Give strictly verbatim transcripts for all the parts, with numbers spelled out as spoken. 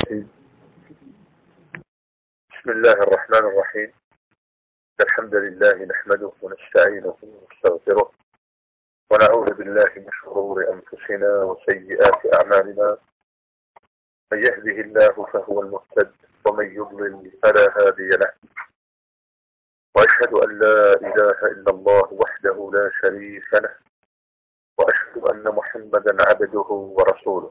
الرجيم. بسم الله الرحمن الرحيم. الحمد لله نحمده ونستعينه ونستغفره ونعوذ بالله من شرور أنفسنا وسيئات أعمالنا. من يهده الله فهو المهتد ومن يضلل فلا هادي له. وأشهد أن لا إله إلا الله وحده لا شريك له، وأشهد أن محمدا عبده ورسوله.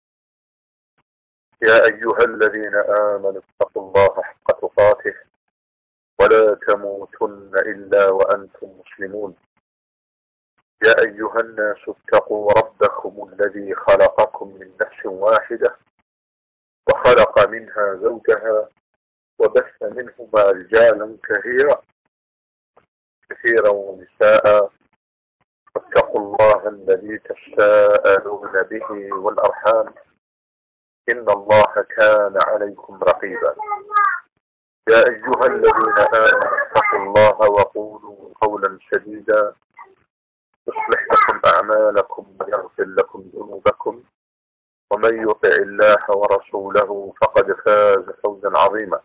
يا أيها الذين آمنوا اتقوا الله حق تقاته ولا تموتن إلا وأنتم مسلمون. يا أيها الناس اتقوا ربكم الذي خلقكم من نفس واحدة وخلق منها زوجها وبث منهما رجالا كثيرا كثيرا ونساء، واتقوا الله الذي تساءلون به والأرحام إن الله كان عليكم رقيبا. يا أيها الذين آمنوا اتقوا الله وقولوا قولا سديدا يصلح لكم أعمالكم ويغفر لكم ذنوبكم، ومن يطع الله ورسوله فقد فاز فوزا عظيما.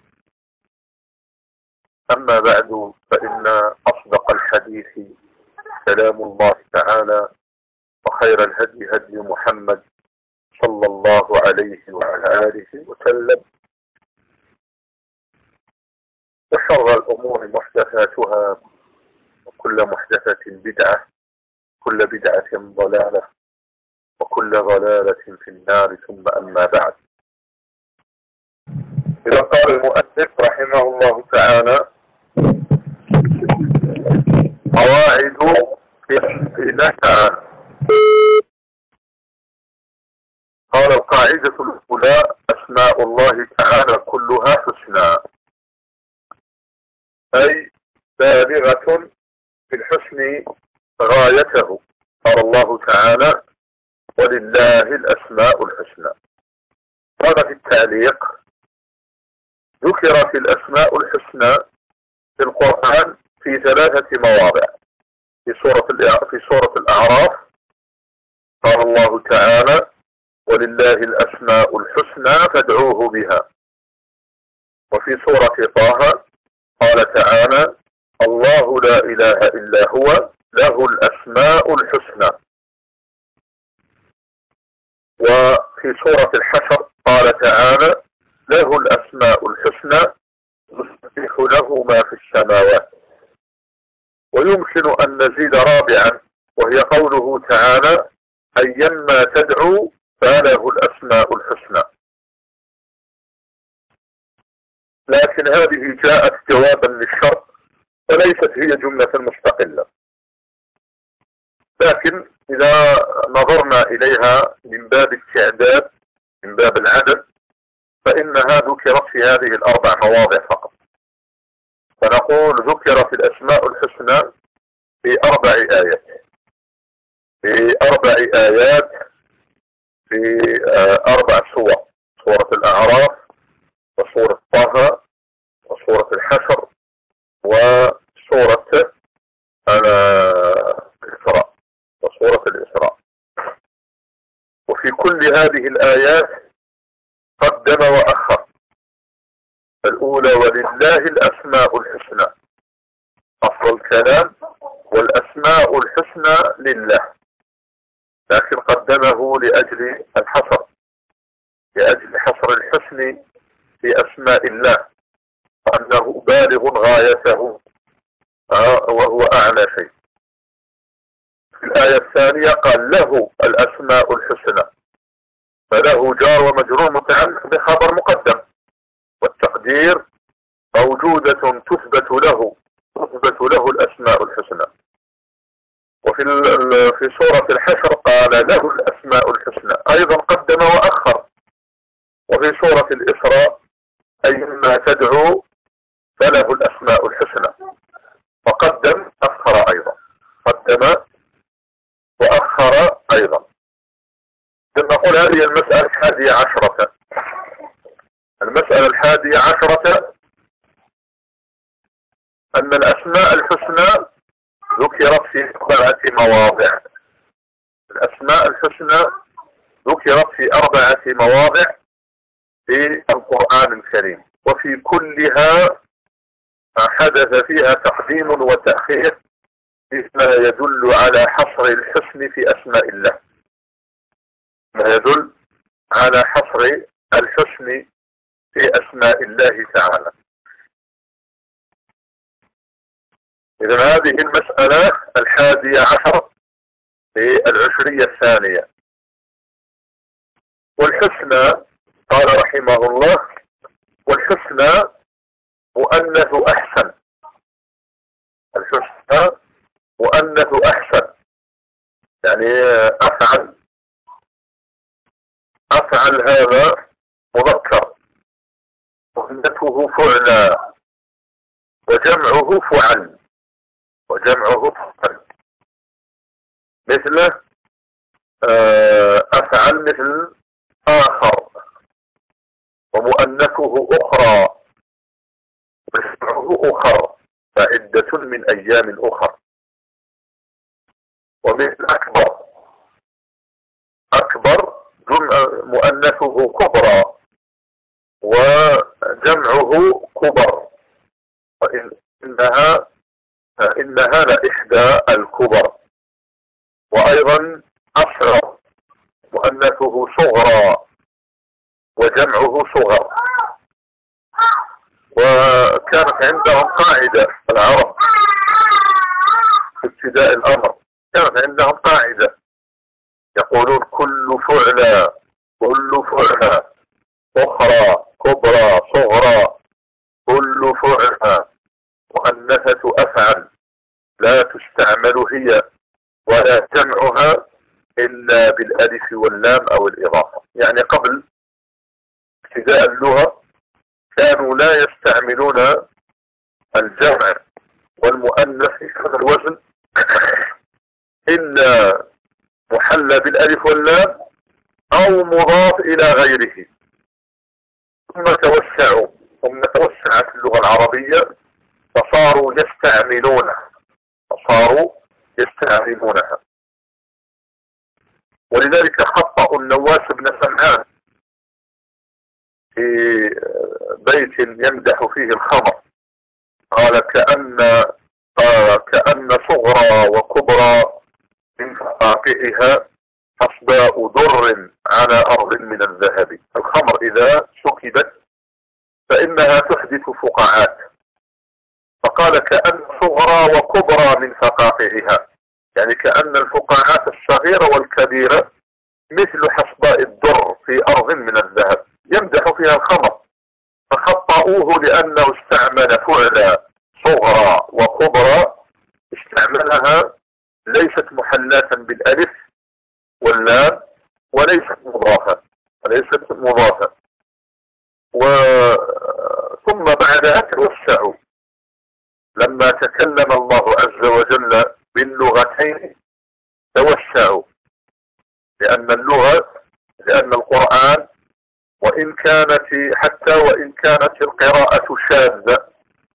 أما بعد، فإن أصدق الحديث كلام الله تعالى، وخير الهدي هدي محمد صلى الله عليه وعلى آله وسلم، وشر الأمور محدثاتها، وكل محدثة بدعة، كل بدعة ضلالة، وكل ضلالة في النار. ثم أما بعد، إذا قال المؤلف رحمه الله تعالى: قواعد في الله تعالى. قال: القاعدة الأولى: أسماء الله تعالى كلها حسنى، أي بالغة في الحسن غايته. قال الله تعالى: ولله الأسماء الحسنى. قال في التعليق: ذكرت الأسماء الحسنى في القرآن في ثلاثة مواضع. في سورة في سورة الأعراف قال الله تعالى: ولله الأسماء الحسنى فادعوه بها. وفي سورة طه قال تعالى: الله لا إله إلا هو له الأسماء الحسنى. وفي سورة الحشر قال تعالى: له الأسماء الحسنى يسبح له ما في السماوات. ويمكن أن نزيد رابعا، وهي قوله تعالى: أيما تدعو فله الأسماء الحسنى. لكن هذه جاءت جوابا للشرط، وليست هي جملة مستقلة. لكن إذا نظرنا إليها من باب التعداد، من باب العدد، فإنها ذكرت في هذه الأربع مواضع فقط. فنقول ذكرت الأسماء الحسنى في أربع آيات في أربع آيات في أربع سور: سورة الأعراف، وسورة طه، وسورة الحشر، وسورة الإسراء وسورة الإسراء. وفي كل هذه الآيات قدم وأخر. الأولى: ولله الأسماء الحسنى، أصل الكلام والأسماء الحسنى لله، لكن قدمه لأجل الحصر، لأجل حصر الحسن في أسماء الله، وأنه بالغ غايته وهو أعلى شيء. في الآية الثانية قال: له الأسماء الحسنى، فله جار ومجرور متعلق بخبر مقدم، والتقدير موجودة تثبت له تثبت له الأسماء الحسنى. وفي في سورة الحشر قال: له الأسماء الحسنى، أيضا قدم وأخر. وفي سورة الإسراء: أيما تدعو فله الأسماء الحسنى، وقدم أخر أيضا، قدم وأخر أيضا. نقول هذه المسألة الحادية عشرة. المسألة الحادية عشرة أن الأسماء الحسنى ذكرت في أربعة مواضع. الأسماء الحسنى ذكرت في أربعة مواضع في القرآن الكريم، وفي كلها حدث فيها تقديم وتأخير مما يدل على حصر الحسن في أسماء الله، ما يدل على حصر الحسن في أسماء الله تعالى. إذن هذه المسألة الحادية عشر في العشرية الثانية. والحسنى قال رحمه الله: والحسنى مؤنث أحسن. الحسنى مؤنث أحسن يعني أفعل، أفعل هذا مذكر، مؤنثه فعلا، وجمعه فعل، وجمعه فعل. مثل أفعل مثل آخر، ومؤنثه أخرى، وجمعه أخر، فعدة من أيام أخر. ومثل أكبر، أكبر جمع مؤنثه كبرى، وجمعه كبر، وإنها إنها لإحدى الكبر. وأيضا أصغر مؤنثه صغرى، وجمعه صغر. وكانت عندهم قاعدة العرب في ابتداء الأمر، كانت عندهم قاعدة يقولون: كل فعلى، كل فعلى، أخرى، كبرى، صغرى، كل فعلى مؤنثة أفعل لا تستعمل هي ولا جمعها إلا بالألف واللام أو الإضافة. يعني قبل ابتداء اللغة كانوا لا يستعملون الجمع والمؤنث في هذا الوزن إلا محلى بالألف واللام أو مضاف إلى غيره. ثم توسعوا، ثم توسعت اللغة العربية فصاروا يستعملونها، فصاروا يستعملونها. ولذلك خطأ النواس بن سمعان في بيت يمدح فيه الخمر، قال: كأن قال كأن صغرى وكبرى من فقاقعها أصباء در على أرض من الذهب. الخمر إذا سكبت فإنها تحدث فقاعات، فقال: كأن صغرى وكبرى من فقاقعها، يعني كأن الفقاعات الصغيرة والكبيرة مثل حصباء الدر في أرض من الذهب، يمدح فيها الخمر. فخطأوه لأنه استعمل فعل صغرى وكبرى، استعملها ليست محلاة بالألف واللام، وليست مضافة، وليست مضافة. ثم بعدها توسعوا لما تكلم الله عز وجل باللغتين، توسعوا، لأن اللغة لأن القرآن وإن كانت حتى وإن كانت القراءة شاذة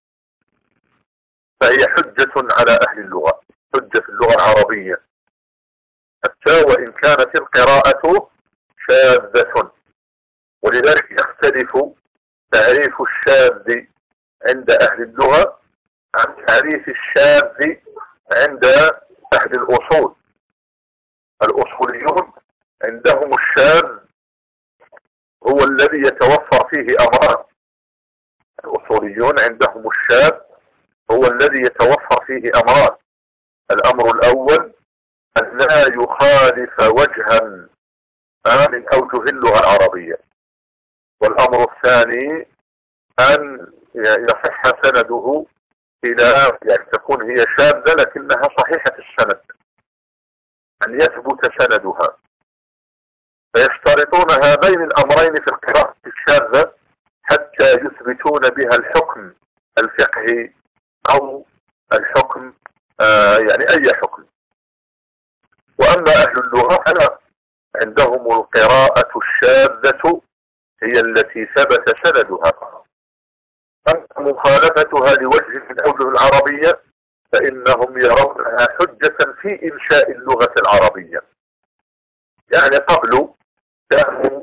فهي حجة على أهل اللغة، حجة في اللغة العربية، حتى وإن كانت القراءة شاذة. ولذلك يختلف تعريف الشاذ عند أهل اللغة عن تعريف الشاذ عند أهل الأصول. الأصوليون عندهم الشاذ هو الذي يتوفر فيه أمران. الأصوليون عندهم الشاذ هو الذي يتوفر فيه أمران: الأمر الأول أن لا يخالف وجها من أوجه اللغة العربية، والأمر الثاني أن يصح سنده إلى يعني تكون هي شاذة لكنها صحيحة السند، أن يثبت سندها. فيشترطون هذين الأمرين في القراءة الشاذة حتى يثبتون بها الحكم الفقهي أو الحكم آه يعني أي حكم. وأما أهل اللغة فلا، عندهم القراءة الشاذة هي التي ثبت سندها، أما مخالفتها لوجه من أوجه العربية فإنهم يرونها حجة في إنشاء اللغة العربية. يعني قبل كانوا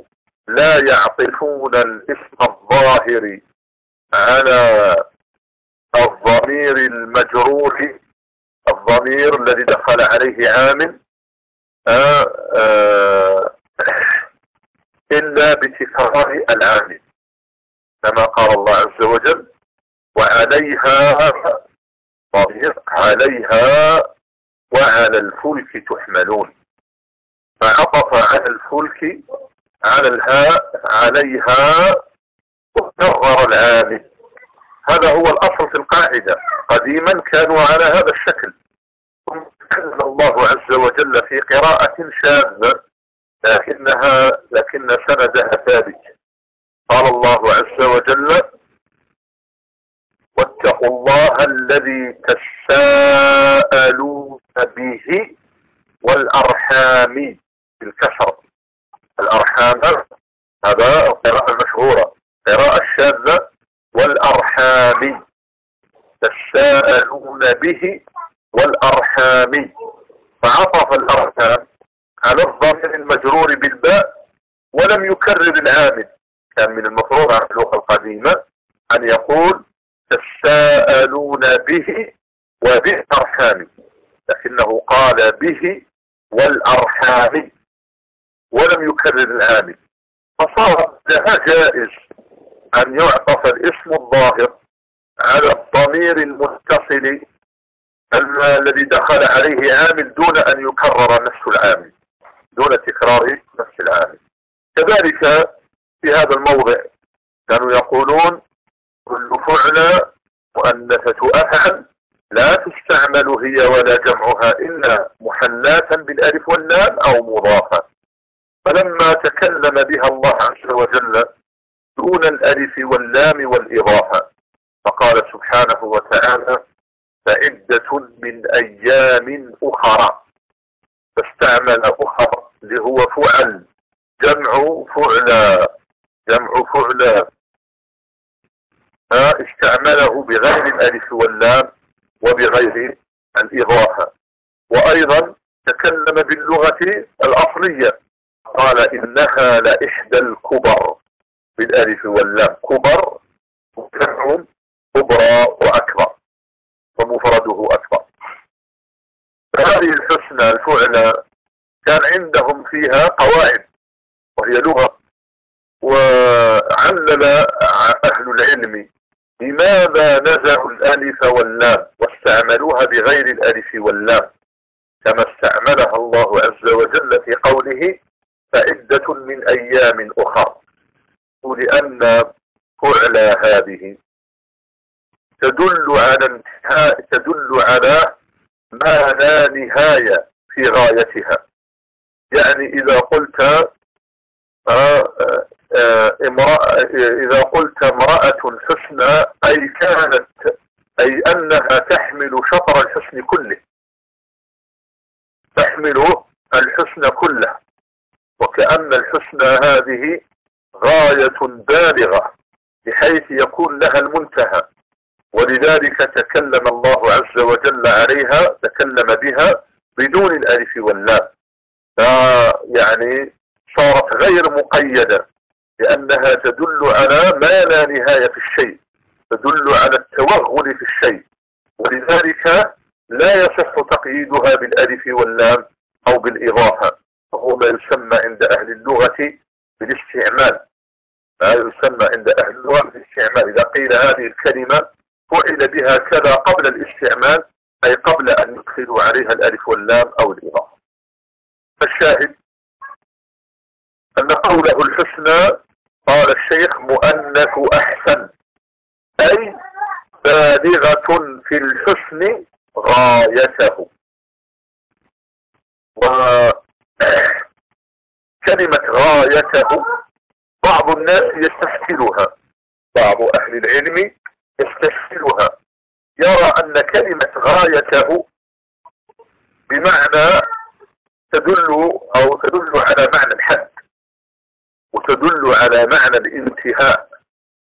لا يعطفون الاسم الظاهر على الضمير المجرور، الضمير الذي دخل عليه عامل آآ آآ إلا بتكرار العامل، كما قال الله عز وجل وعليها ضمير عليها وعلى الفلك تحملون، فعطف على الفلك على الهاء عليها وكرر العامل. هذا هو الأصل في القاعدة، قديما كانوا على هذا الشكل، ثم تكلم الله عز وجل في قراءة شاذة لكنها لكن سندها ثابت. قال الله عز وجل واتقوا الله الذي تساءلون به والأرحام بالكسر، الأرحام هذا القراءة المشهورة، قراءة الشاذة والأرحام، تساءلون به والأرحام، فعطف الأرحام على الضمير المجرور بالباء ولم يكرر العامل. كان من المفروض على اللغة القديمة أن يقول تساءلون به وبالأرحام، لكنه قال به والأرحام ولم يكرر العامل، فصار لها جائز أن يعطف الاسم الظاهر على الضمير المتصل الذي دخل عليه عامل دون أن يكرر نفس العامل، دون تكرار نفس العامل. كذلك في هذا الموضع كانوا يقولون كل فعل مؤنثة أفعل لا تستعمل هي ولا جمعها إلا محلاة بالألف واللام أو مضافة، فلما تكلم بها الله عز وجل دون الألف واللام والإضافة فقال سبحانه وتعالى فعدة من أيام أخرى، فاستعمل أخرى اللي هو فعل، جمع فعلا، جمع فعلا، استعمله بغير الألف واللام وبغير الإضافة. وأيضا تكلم باللغة الأصلية قال إنها لإحدى الكبر بالألف واللام، كبر جمع كبرى وأكبر ومفرده أكبر. فهذه الحسنى الفعلى كان عندهم فيها قواعد وهي لغة، وعلل أهل العلم لماذا نزعوا الألف واللام واستعملوها بغير الألف واللام كما استعملها الله عز وجل في قوله فعدة من أيام أخرى، لأن فعل هذه تدل على انتهاء، تدل على ما لا نهاية في غايتها. يعني إذا قلت آه آه امرأة إذا قلت امرأة حسنى أي كانت أي أنها تحمل شطر الحسن كله، تحمل الحسن كله، وكأن الحسنى هذه غاية بالغة بحيث يكون لها المنتهى، ولذلك تكلم الله عز وجل عليها، تكلم بها بدون الألف واللام، يعني صارت غير مقيدة لأنها تدل على ما لا نهاية في الشيء، تدل على التوغل في الشيء، ولذلك لا يصح تقييدها بالألف واللام أو بالإضافة، وهو ما يسمى عند أهل اللغة بالاستعمال، ما يسمى عند أهل اللغة بالاستعمال. إذا قيل هذه الكلمة فعل بها كذا قبل الاستعمال أي قبل أن يدخلوا عليها الألف واللام أو الإضافة. فالشاهد أن قوله الحسنى قال الشيخ مؤنث أحسن أي بالغة في الحسن غايته. وكلمة غايته بعض الناس يستشكلها، بعض أهل العلم يستشكلها، يرى أن كلمة غايته بمعنى تدل أو تدل على معنى الحد وتدل على معنى الانتهاء.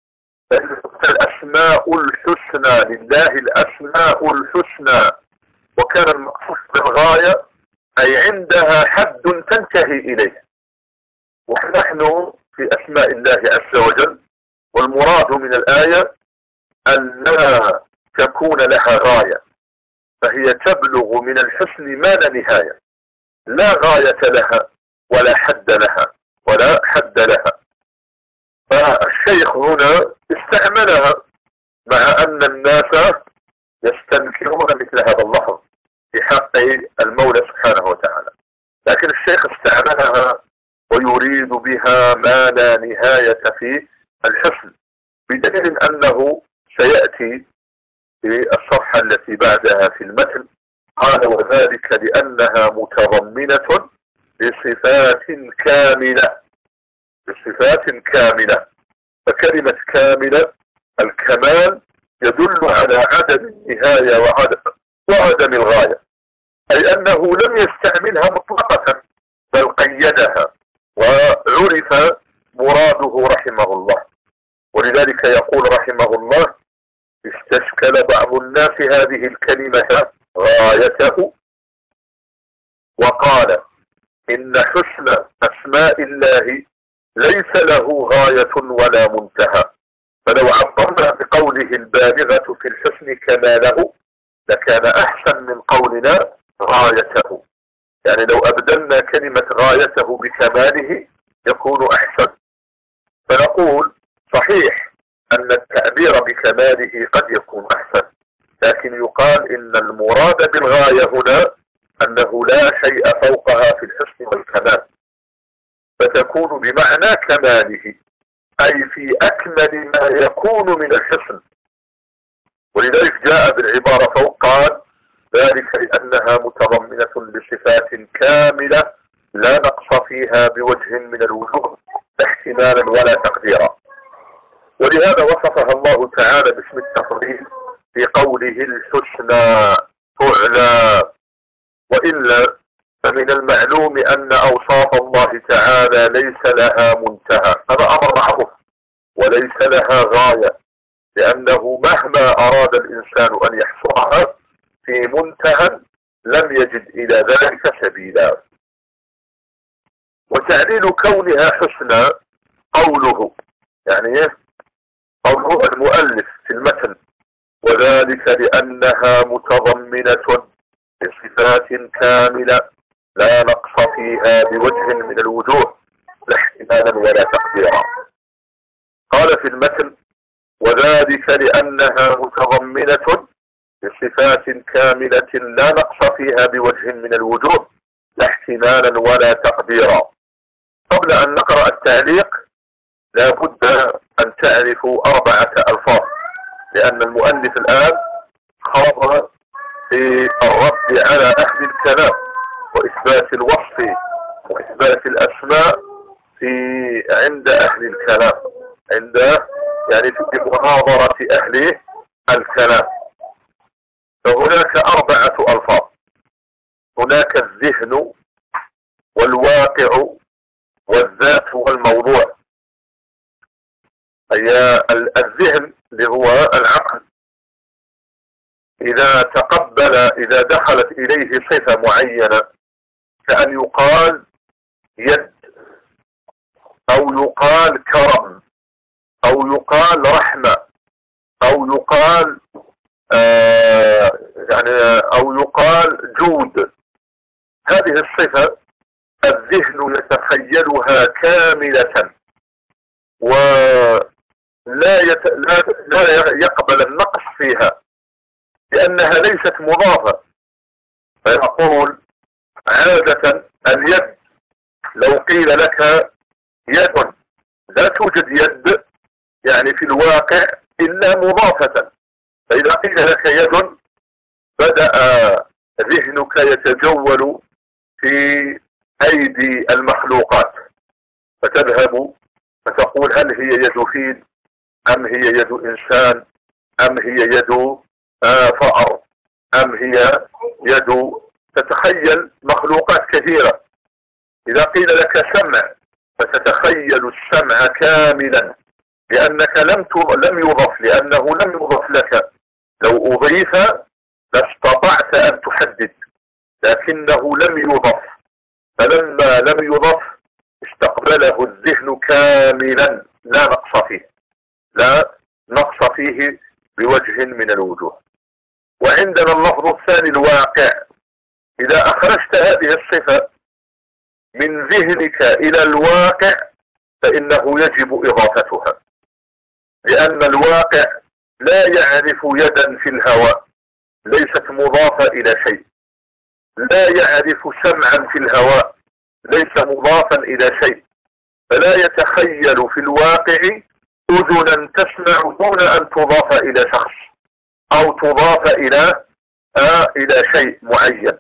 الأسماء الحسنى لله الأسماء الحسنى، وكان المقصود بالغاية أي عندها حد تنتهي إليه، ونحن في أسماء الله عز وجل، والمراد من الآية أن لا تكون لها غاية، فهي تبلغ من الحسن ما لا نهاية، لا غاية لها ولا حد لها ولا حد لها. فالشيخ هنا استعملها مع أن الناس يستنكرون مثل هذا اللفظ في حق المولى سبحانه وتعالى، لكن الشيخ استعملها ويريد بها ما لا نهاية في الحسن، بدليل أنه سيأتي في الصفحة التي بعدها في المتن قال: وذلك لأنها متضمنة لصفات كاملة، بصفات كاملة. فكلمة كاملة الكمال يدل على عدم النهاية وعدم, وعدم الغاية، أي أنه لم يستعملها مطلقة بل قيدها وعرف مراده رحمه الله. ولذلك يقول رحمه الله: استشكل بعض الناس هذه الكلمة غايته وقال إن حسن أسماء الله ليس له غاية ولا منتهى، فلو عبرنا بقوله البالغة في الحسن كماله لكان أحسن من قولنا غايته، يعني لو أبدلنا كلمة غايته بكماله يكون أحسن. فنقول صحيح أن التعبير بكماله قد يكون أحسن، لكن يقال إن المراد بالغاية هنا أنه لا شيء فوقها في الحسن والكمال، فتكون بمعنى كماله، أي في أكمل ما يكون من الحسن. ولذلك جاء بالعبارة فوق قال: ذلك لأنها متضمنة لصفات كاملة لا نقص فيها بوجه من الوجوه لا احتمالا ولا تقديرا. ولهذا وصفها الله تعالى باسم التفضيل في قوله الحسنى تعلى. وإلا فمن المعلوم أن أوصاف الله تعالى ليس لها منتهى، هذا أمر معروف، وليس لها غاية، لأنه مهما أراد الإنسان أن يحصرها في منتهى لم يجد إلى ذلك سبيلا. وتعليل كونها حسنى قوله، يعني قوله المؤلف في المتن: وذلك لأنها متضمنة بصفات كاملة لا نقص فيها بوجه من الوجوه لا احتمالا ولا تقديرا. قال في المتن: وذلك لأنها متضمنة بصفات كاملة لا نقص فيها بوجه من الوجوه لا احتمالا ولا تقديرا. قبل أن نقرأ التعليق لا بد أن تعرفوا أربعة ألفاظ، لأن المؤلف الآن خاض في الرد على أهل الكلام وإثبات الوصف وإثبات الأسماء في عند أهل الكلام، عند يعني في محاضرة أهل الكلام. فهناك أربعة ألفاظ: هناك الذهن والواقع والذات والموضوع. هي الذهن اللي هو العقل، إذا تقبل إذا دخلت إليه صفة معينة كأن يقال يد أو يقال كرم أو يقال رحمة أو يقال آه يعني أو يقال جود، هذه الصفة الذهن يتخيلها كاملة ولا يت... لا... لا يقبل النقص فيها لأنها ليست مضافة. فيقول عادة اليد لو قيل لك يد لا توجد يد يعني في الواقع إلا مضافة، فإذا قيل لك يد بدأ ذهنك يتجول في أيدي المخلوقات، فتذهب فتقول هل هي يد فيل أم هي يد إنسان أم هي يد آه فأر أم هي يد، تتخيل مخلوقات كثيرة. إذا قيل لك سمع فتتخيل السمع كاملا لأنك لم لم يضف لأنه لم يضف لك، لو أضيف لاستطعت أن تحدد لكنه لم يضف، فلما لم يضف استقبله الذهن كاملا لا نقص فيه، لا نقص فيه بوجه من الوجوه. وعندنا اللفظ الثاني الواقع. إذا أخرجت هذه الصفة من ذهنك إلى الواقع فإنه يجب إضافتها، لأن الواقع لا يعرف يدا في الهواء ليست مضافة إلى شيء، لا يعرف سمعا في الهواء ليس مضافا إلى شيء، فلا يتخيل في الواقع أذنا تسمع دون أن تضاف إلى شخص أو تضاف إلى آه إلى شيء معين.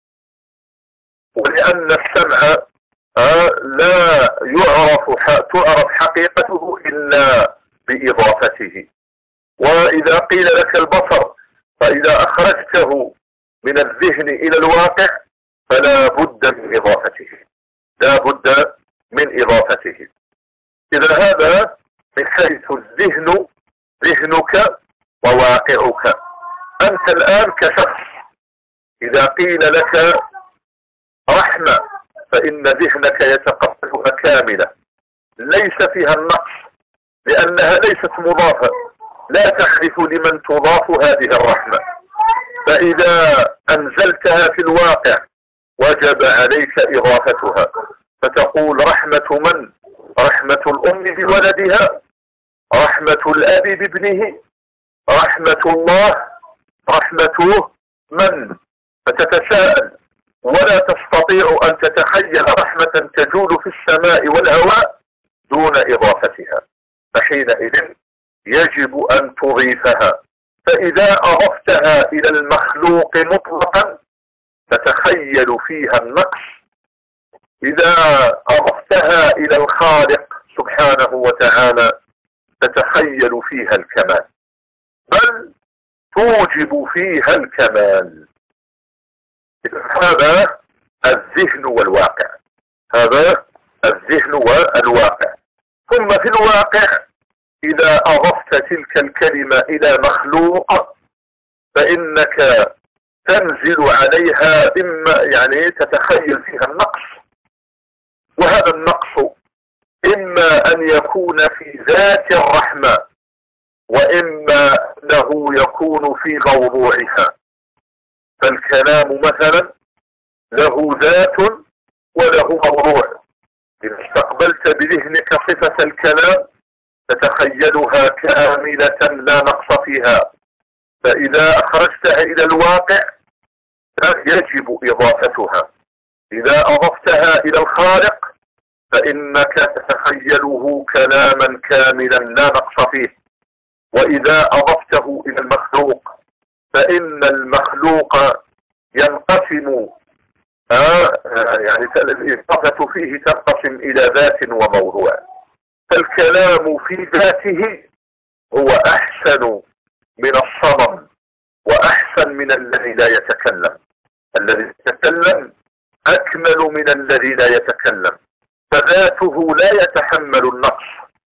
ولأن السمع آه لا يعرف تعرف حقيقته إلا بإضافته. وإذا قيل لك البصر فإذا أخرجته من الذهن إلى الواقع فلا بد من إضافته، لا بد من إضافته. إذا هذا من حيث الذهن، ذهنك وواقعك. أنت الآن كشخص إذا قيل لك رحمة فإن ذهنك يتقبلها كاملة ليس فيها النقص، لأنها ليست مضافة، لا تعرف لمن تضاف هذه الرحمة. فإذا أنزلتها في الواقع وجب عليك إضافتها، فتقول رحمة من؟ رحمة الأم بولدها، رحمة الأب بابنه، رحمة الله، رحمته من؟ فتتساءل ولا تستطيع أن تتخيل رحمة تجول في السماء والهواء دون إضافتها، فحينئذ يجب أن تضيفها. فإذا أضفتها إلى المخلوق مطلقا تتخيل فيها النقص، إذا أضفتها إلى الخالق سبحانه وتعالى تتخيل فيها الكمال، بل توجب فيها الكمال. هذا الذهن والواقع، هذا الذهن والواقع. ثم في الواقع إذا أضفت تلك الكلمة إلى مخلوق فإنك تنزل عليها، إما يعني تتخيل فيها النقص، وهذا النقص إما أن يكون في ذات الرحمة وإما أنه يكون في موضوعها. فالكلام مثلا له ذات وله موضوع. إذا استقبلت بذهنك صفة الكلام تتخيلها كاملة لا نقص فيها، فإذا أخرجتها إلى الواقع يجب إضافتها. إذا أضفتها إلى الخالق فإنك تتخيله كلاما كاملا لا نقص فيه، وإذا أضفته إلى المخلوق فإن المخلوق ينقسم آه يعني الإضافة فيه تنقسم إلى ذات وموضوع. فالكلام في ذاته هو أحسن من الصمم وأحسن من الذي لا يتكلم. الذي يتكلم أكمل من الذي لا يتكلم، فذاته لا يتحمل النقص،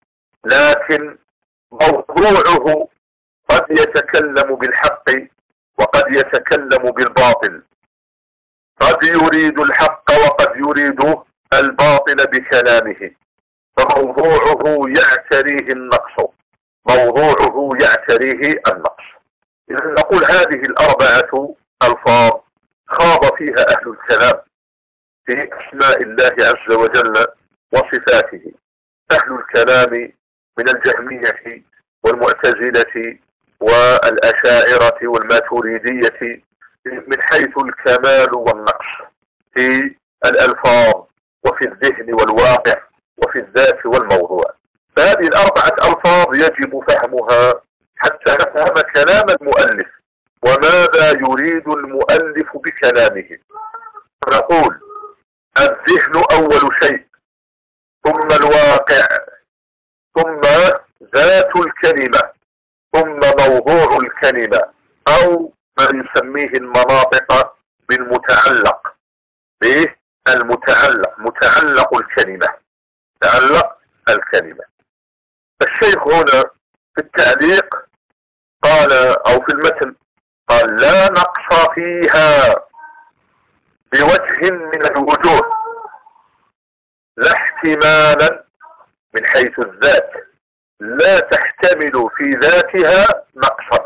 لكن موضوعه قد يتكلم بالحق وقد يتكلم بالباطل، قد يريد الحق وقد يريد الباطل بكلامه، فموضوعه يعتريه النقص، موضوعه يعتريه النقص. إذا نقول هذه الأربعة ألفاظ خاض فيها أهل الكلام في أسماء الله عز وجل وصفاته. أهل الكلام من الجهمية والمعتزلة والأشاعرة والماتريدية من حيث الكمال والنقص في الألفاظ وفي الذهن والواقع وفي الذات والموضوع. فهذه الأربعة ألفاظ يجب فهمها حتى نفهم كلام المؤلف وماذا يريد المؤلف بكلامه. نقول الذهن أول شيء، ثم الواقع، ثم ذات الكلمة، ثم موضوع الكلمة، أو ما يسميه المناطق بالمتعلق، به المتعلق، متعلق الكلمة، تعلق الكلمة. الشيخ هنا في التعليق قال أو في المتن قال لا نقص فيها بوجه من الوجوه. لا احتمالا من حيث الذات، لا تحتمل في ذاتها نقصا،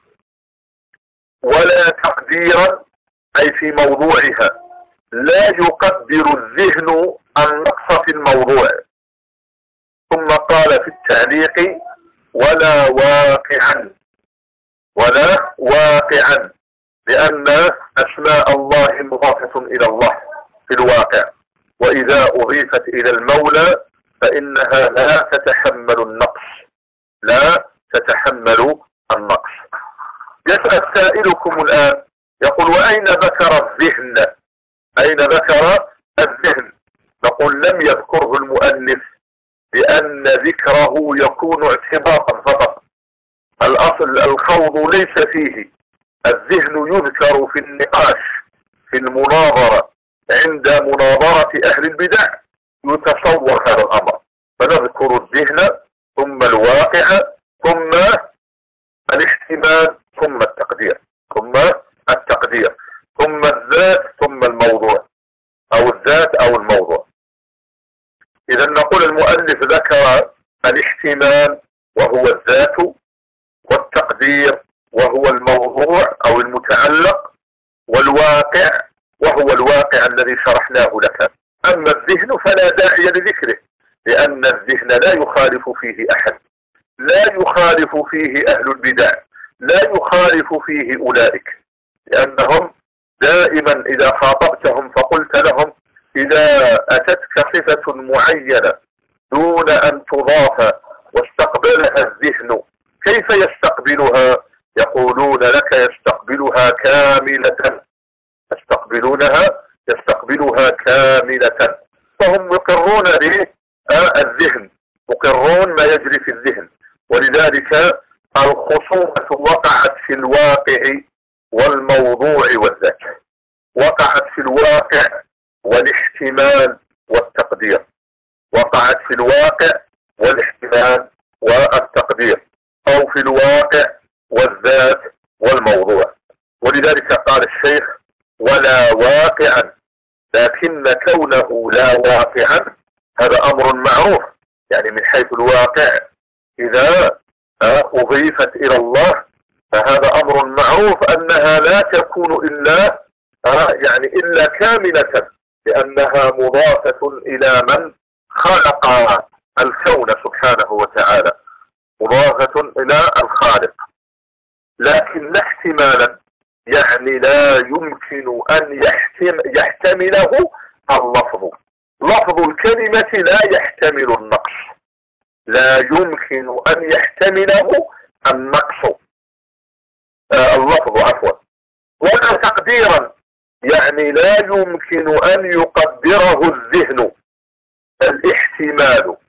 ولا تقديرا أي في موضوعها، لا يقدر الذهن النقص في الموضوع. ثم قال في التعليق ولا واقعا، ولا واقعا، لأن أسماء الله مضافة إلى الله في الواقع، وإذا أضيفت إلى المولى فإنها لا تتحمل النقص، لا تتحمل النقص. يسأل سائلكم الآن يقول وأين ذكر الذهن؟ أين ذكر الذهن؟ نقول لم يذكره المؤلف لأن ذكره يكون اعتباطا فقط، الأصل الخوض ليس فيه. الذهن يذكر في النقاش، في المناظرة، عند مناظرة أهل البدع يتصور هذا الأمر، فنذكر الذهن ثم الواقع ثم الاحتمال ثم التقدير، ثم التقدير ثم الذات ثم الموضوع، أو الذات أو الموضوع. إذا نقول المؤلف ذكر الاحتمال وهو الذات، والتقدير وهو الموضوع أو المتعلق، والواقع وهو الواقع الذي شرحناه لك. أما الذهن فلا داعي لذكره، لأن الذهن لا يخالف فيه أحد، لا يخالف فيه أهل البدع، لا يخالف فيه أولئك، لأنهم دائما إذا خاطبتهم فقلت لهم إذا أتتك صفة معينة دون أن تضاف واستقبلها الذهن كيف يستقبلها؟ يقولون لك يستقبلها كاملة، يستقبلونها يستقبلها كاملة، فهم يقرون بالذهن، يقرون ما يجري في الذهن. ولذلك الخصومة وقعت في الواقع والموضوع والذات، وقعت في الواقع والاحتمال والتقدير، وقعت في الواقع والاحتمال والتقدير، أو في الواقع والذات والموضوع. ولذلك قال الشيخ ولا واقعا، لكن كونه لا واقعا هذا أمر معروف، يعني من حيث الواقع إذا أضيفت إلى الله فهذا أمر معروف أنها لا تكون إلا يعني إلا كاملة، لأنها مضافة إلى من خلق الكون سبحانه وتعالى، مضافة إلى الخالق. لكن لا احتمالا، يعني لا يمكن أن يحتم يحتمله اللفظ، لفظ الكلمة لا يحتمل النقص، لا يمكن أن يحتمله النقص آه اللفظ عفوا. ولا تقديرا، يعني لا يمكن أن يقدره الذهن، الاحتمال،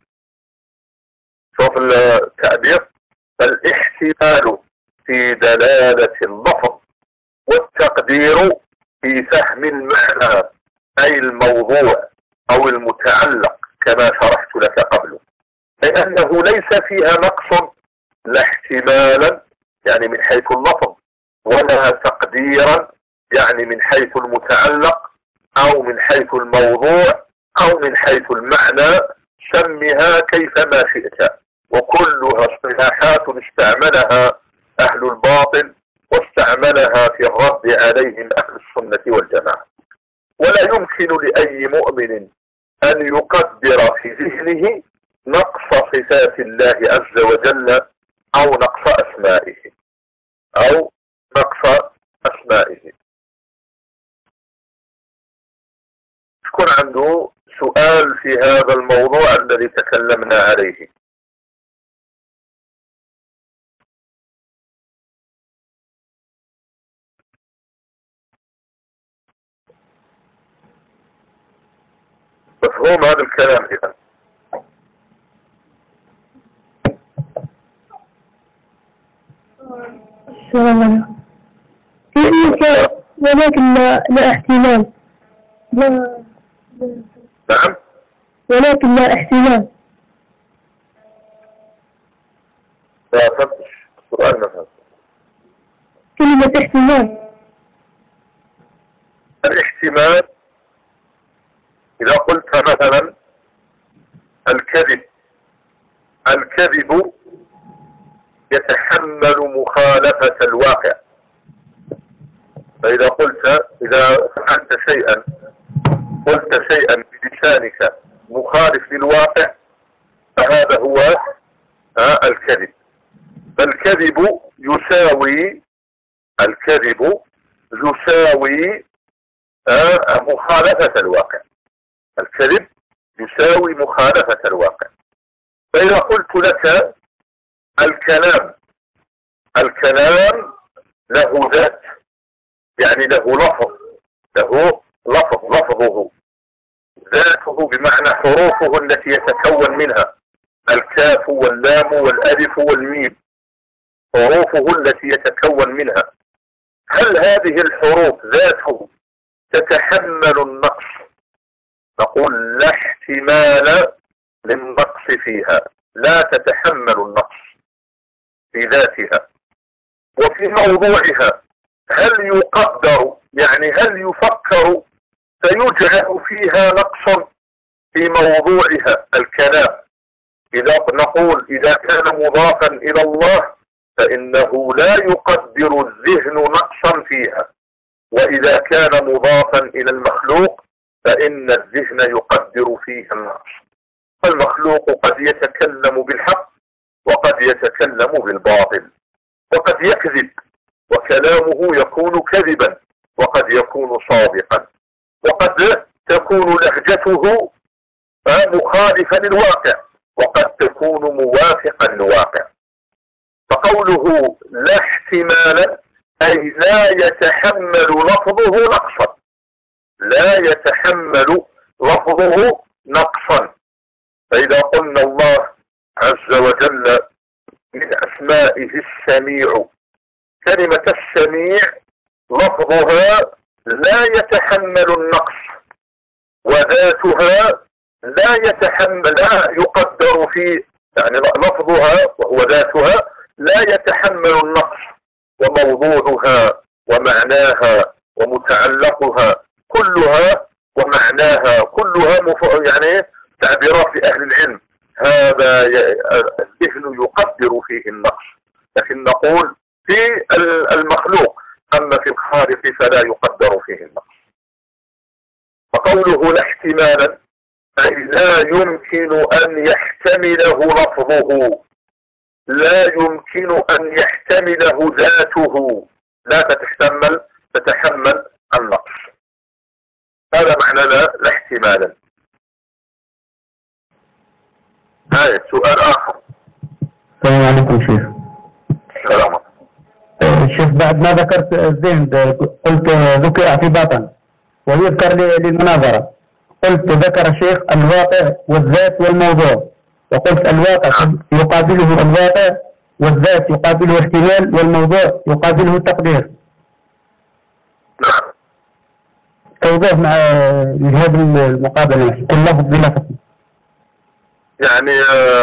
شوف التعبير، الاحتمال في دلالة اللفظ، والتقدير في فهم المعنى أي الموضوع أو المتعلق كما شرحت لك قبل، لأنه ليس فيها نقص لا احتمالا يعني من حيث اللفظ، ولا تقديرا يعني من حيث المتعلق أو من حيث الموضوع أو من حيث المعنى، سمها كيفما شئت، وكلها اصطلاحات استعملها أهل الباطل واستعملها في الرد عليهم أهل السنة والجماعة. ولا يمكن لأي مؤمن أن يقدر في ذهنه نقص صفات الله عز وجل أو نقص أسمائه أو نقص أسمائه. يكون عنده سؤال في هذا الموضوع الذي تكلمنا عليه؟ مفهوم هذا الكلام إذا؟ السلام عليكم. ولكن لا, لا احتمال لا نعم، ولكن لا احتمال. لا فهمتش السؤال، ما فهمت. كلمة احتمال، الاحتمال إذا قلت مثلا يتحمل مخالفة الواقع. فإذا قلت إذا فعلت شيئا قلت شيئا بلسانك مخالف للواقع فهذا هو آه الكذب. فالكذب يساوي الكذب يساوي آه مخالفة الواقع. الكذب يساوي مخالفة الواقع. فإذا قلت لك الكلام الكلام له ذات، يعني له لفظ له لفظ لفظه ذاته بمعنى حروفه التي يتكون منها الكاف واللام والألف والميم، حروفه التي يتكون منها. هل هذه الحروف ذاته تتحمل النقص؟ نقول لا احتمال للنقص فيها، لا تتحمل النقص في ذاتها. وفي موضوعها هل يقدر، يعني هل يفكر فيجعل فيها نقص في موضوعها الكلام؟ إذا نقول إذا كان مضافا إلى الله فإنه لا يقدر الذهن نقصا فيها، وإذا كان مضافا إلى المخلوق فإن الذهن يقدر فيه النقص. فالمخلوق قد يتكلم بالحق وقد يتكلم بالباطل، وقد يكذب وكلامه يكون كذبا وقد يكون صادقا، وقد تكون لهجته مخالفا للواقع وقد تكون موافقا للواقع. فقوله لا احتمالا أي لا يتحمل لفظه نقصا، لا يتحمل لفظه نقصا. فإذا قلنا الله عز وجل من أسمائه السميع، كلمة السميع لفظها لا يتحمل النقص، وذاتها لا يتحمل لا يقدر في، يعني لفظها وهو ذاتها لا يتحمل النقص، وموضوعها ومعناها ومتعلقها كلها ومعناها كلها يعني تعبيرات أهل العلم هذا الذهن يقدر فيه النقص. لكن نقول في المخلوق، أما في الخالق فلا يقدر فيه النقص. فقوله لا احتمالا أي لا يمكن أن يحتمله لفظه، لا يمكن أن يحتمله ذاته، لا تتحمل تتحمل النقص. هذا معنى لا, لا احتمالا. هذا سؤال آخر. السلام عليكم شيخ. السلام عليكم شيخ. بعد ما ذكرت الذهن قلت ذكر اعتباطا ويذكر للمناظرة، قلت ذكر الشيخ الواقع والذات والموضوع، وقلت الواقع يقابله الواقع والذات يقابله احتمال والموضوع يقابله التقدير. نعم. توضيح مع هذه المقابلة كل لفظ بلفظ. يعني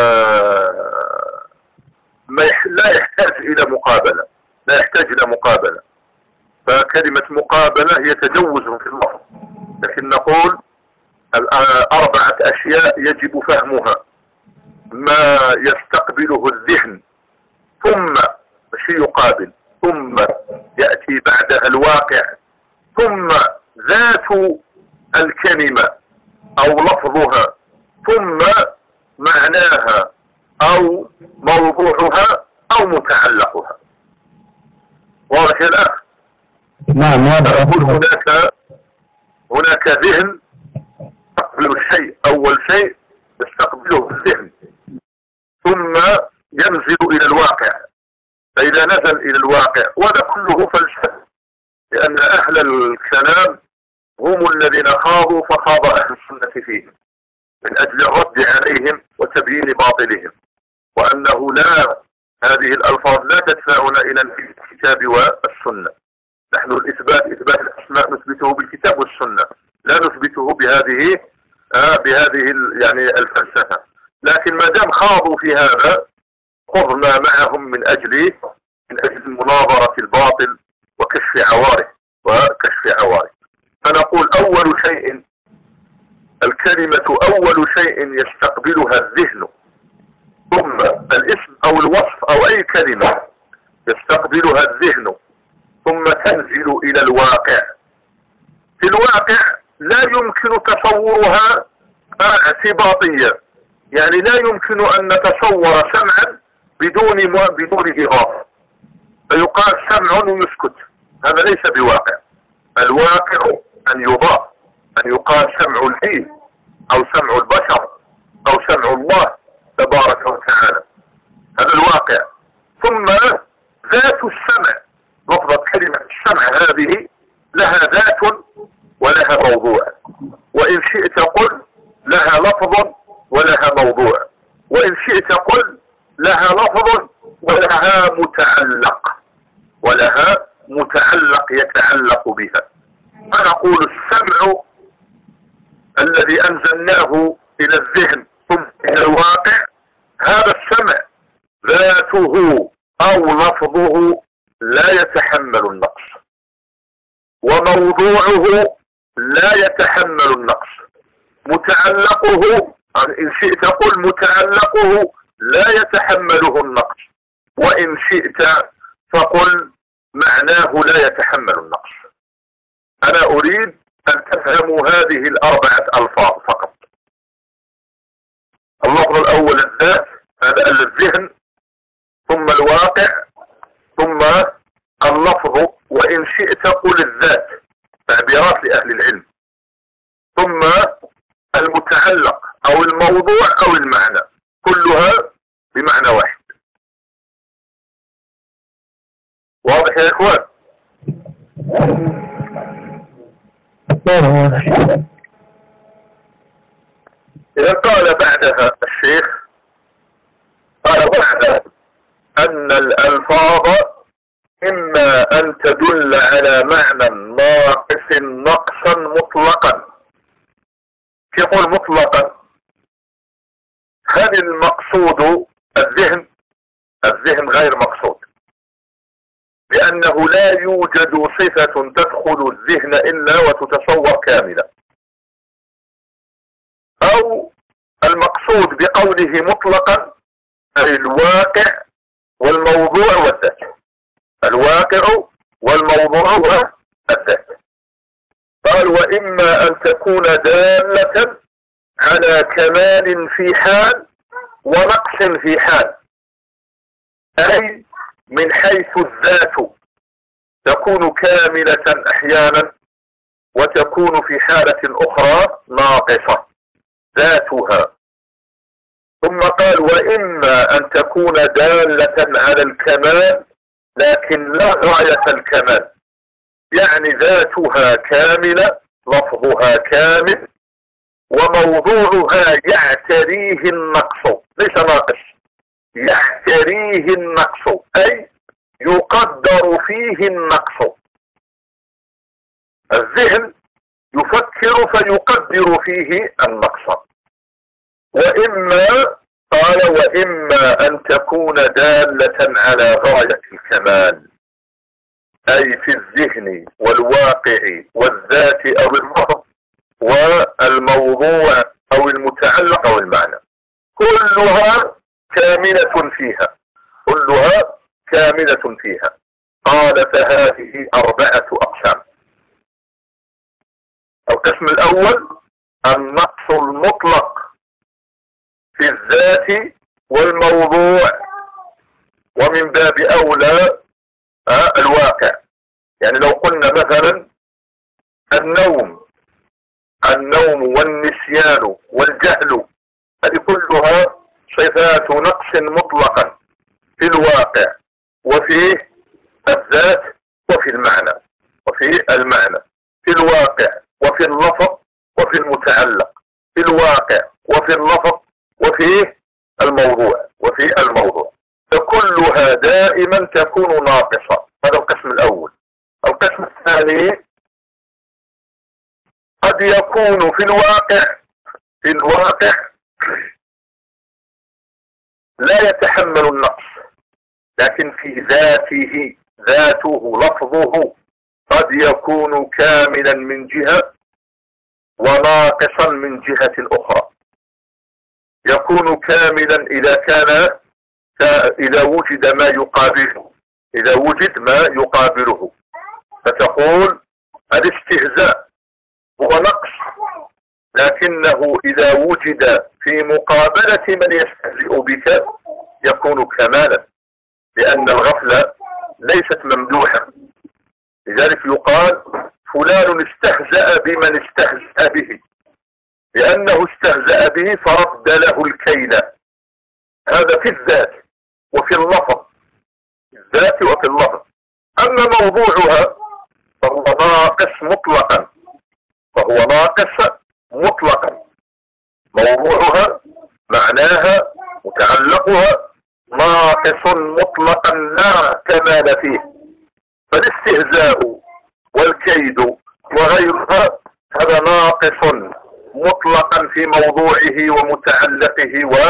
ما لا يحتاج إلى مقابلة، لا يحتاج إلى مقابلة. فكلمة مقابلة هي تجوز في اللفظ، لكن نقول أربعة أشياء يجب فهمها: ما يستقبله الذهن ثم شيء يقابل، ثم يأتي بعدها الواقع، ثم ذات الكلمة أو لفظها، ثم معناها أو موضوعها أو متعلقها. واضح يا الأخ؟ نعم. نقول هناك هناك ذهن يستقبل الشيء، أول شيء يستقبله الذهن ثم ينزل إلى الواقع. فإذا نزل إلى الواقع، وهذا كله فلسفة، لأن أهل الكلام هم الذين خاضوا فخاض أهل السنة فيهم من أجل الرد عليهم وتبيين باطلهم، وأنه لا هذه الألفاظ لا تدفعنا إلى الكتاب والسنة. نحن الإثبات إثبات الأسماء نثبته بالكتاب والسنة، لا نثبته بهذه آه بهذه يعني الفلسفة. لكن ما دام خاضوا في هذا خضنا معهم من أجل من أجل مناظرة الباطل وكشف عواره وكشف عواره. فنقول أول شيء الكلمة أول شيء يستقبلها الذهن، ثم الاسم أو الوصف أو أي كلمة يستقبلها الذهن ثم تنزل إلى الواقع. في الواقع لا يمكن تصورها اعتباطية، يعني لا يمكن أن نتصور سمعا بدون بدون إضافة، فيقال سمع ويسكت، هذا ليس بواقع. الواقع أن يضاف، أن يقال سمع الحي أو سمع البشر أو سمع الله تبارك وتعالى، هذا الواقع. ثم ذات السمع، لفظة كلمة السمع هذه لها ذات ولها موضوع، وإن شئت قل لها لفظ ولها موضوع، وإن شئت قل لها لفظ ولها متعلق، ولها متعلق يتعلق بها. فنقول السمع الذي أنزلناه إلى الذهن ثم إلى الواقع، هذا السمع ذاته أو لفظه لا يتحمل النقص، وموضوعه لا يتحمل النقص، متعلقه إن شئت قل متعلقه لا يتحمله النقص، وإن شئت فقل معناه لا يتحمل النقص. أنا أريد أن تفهموا هذه الأربعة ألفاظ فقط. اللفظ الأول الذات، هذا الذهن، ثم الواقع، ثم اللفظ، وإن شئت قل الذات، تعبيرات لأهل العلم، ثم المتعلق أو الموضوع أو المعنى، كلها بمعنى واحد. واضح يا إخوان؟ إذا قال بعدها الشيخ، قال بعد أن الألفاظ إما أن تدل على معنى ناقص نقصا مطلقا. يقول مطلقا، هل المقصود الذهن؟ الذهن غير مقصود، لأنه لا يوجد صفة تدخل الذهن إلا وتتصور كاملة. أو المقصود بقوله مطلقا الواقع والموضوع والذات، الواقع والموضوع والذات. قال وإما أن تكون دالة على كمال في حال ونقص في حال، أي من حيث الذات تكون كاملة أحيانا وتكون في حالة أخرى ناقصة ذاتها. ثم قال وإما أن تكون دالة على الكمال لكن لا غاية الكمال، يعني ذاتها كاملة، لفظها كامل، وموضوعها يعتريه النقص، ليس ناقص، يعتريه النقص، أي يقدر فيه النقص. الذهن يفكر فيقدر فيه النقص. وإما قال وإما أن تكون دالة على غاية الكمال، أي في الذهن والواقع والذات أو اللفظ والموضوع أو المتعلق أو المعنى، كلها كاملة فيها، كلها كاملة فيها. قال فهذه أربعة أقسام. القسم الأول النقص المطلق في الذات والموضوع، ومن باب أولى آه الواقع. يعني لو قلنا مثلا النوم النوم والنسيان والجهل، هذه كلها صفات نقص مطلقا في الواقع وفي الذات وفي المعنى، وفي المعنى في الواقع وفي اللفظ وفي المتعلق، في الواقع وفي اللفظ وفي الموضوع وفي الموضوع، فكلها دائما تكون ناقصة. هذا القسم الأول. القسم الثاني قد يكون في الواقع في الواقع لا يتحمل النقص، لكن في ذاته ذاته لفظه قد يكون كاملا من جهة وناقصا من جهة أخرى. يكون كاملا إذا كان إذا وجد ما يقابله، إذا وجد ما يقابله، فتقول الاستهزاء هو نقص، لكنه إذا وجد في مقابلة من يستهزئ بك يكون كمالا، لأن الغفلة ليست ممدوحة. لذلك يقال فلان استهزأ بمن استهزأ به، لأنه استهزأ به فرد له الكيل. هذا في الذات وفي اللفظ، في الذات وفي اللفظ. أما موضوعها فهو ناقص مطلقا، فهو ناقص مطلقا. موضوعها معناها متعلقها ناقص مطلقا لا كمال فيه. فالاستهزاء والكيد وغيرها هذا ناقص مطلقا في موضوعه ومتعلقه و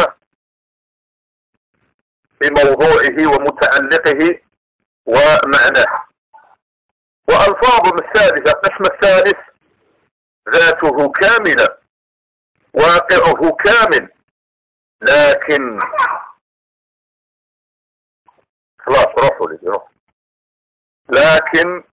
في موضوعه ومتعلقه ومعناه. وألفاظ الثالثة، القسم الثالث ذاته كاملة، واقعه كامل، لكن خلاص روحوا لي روح. لكن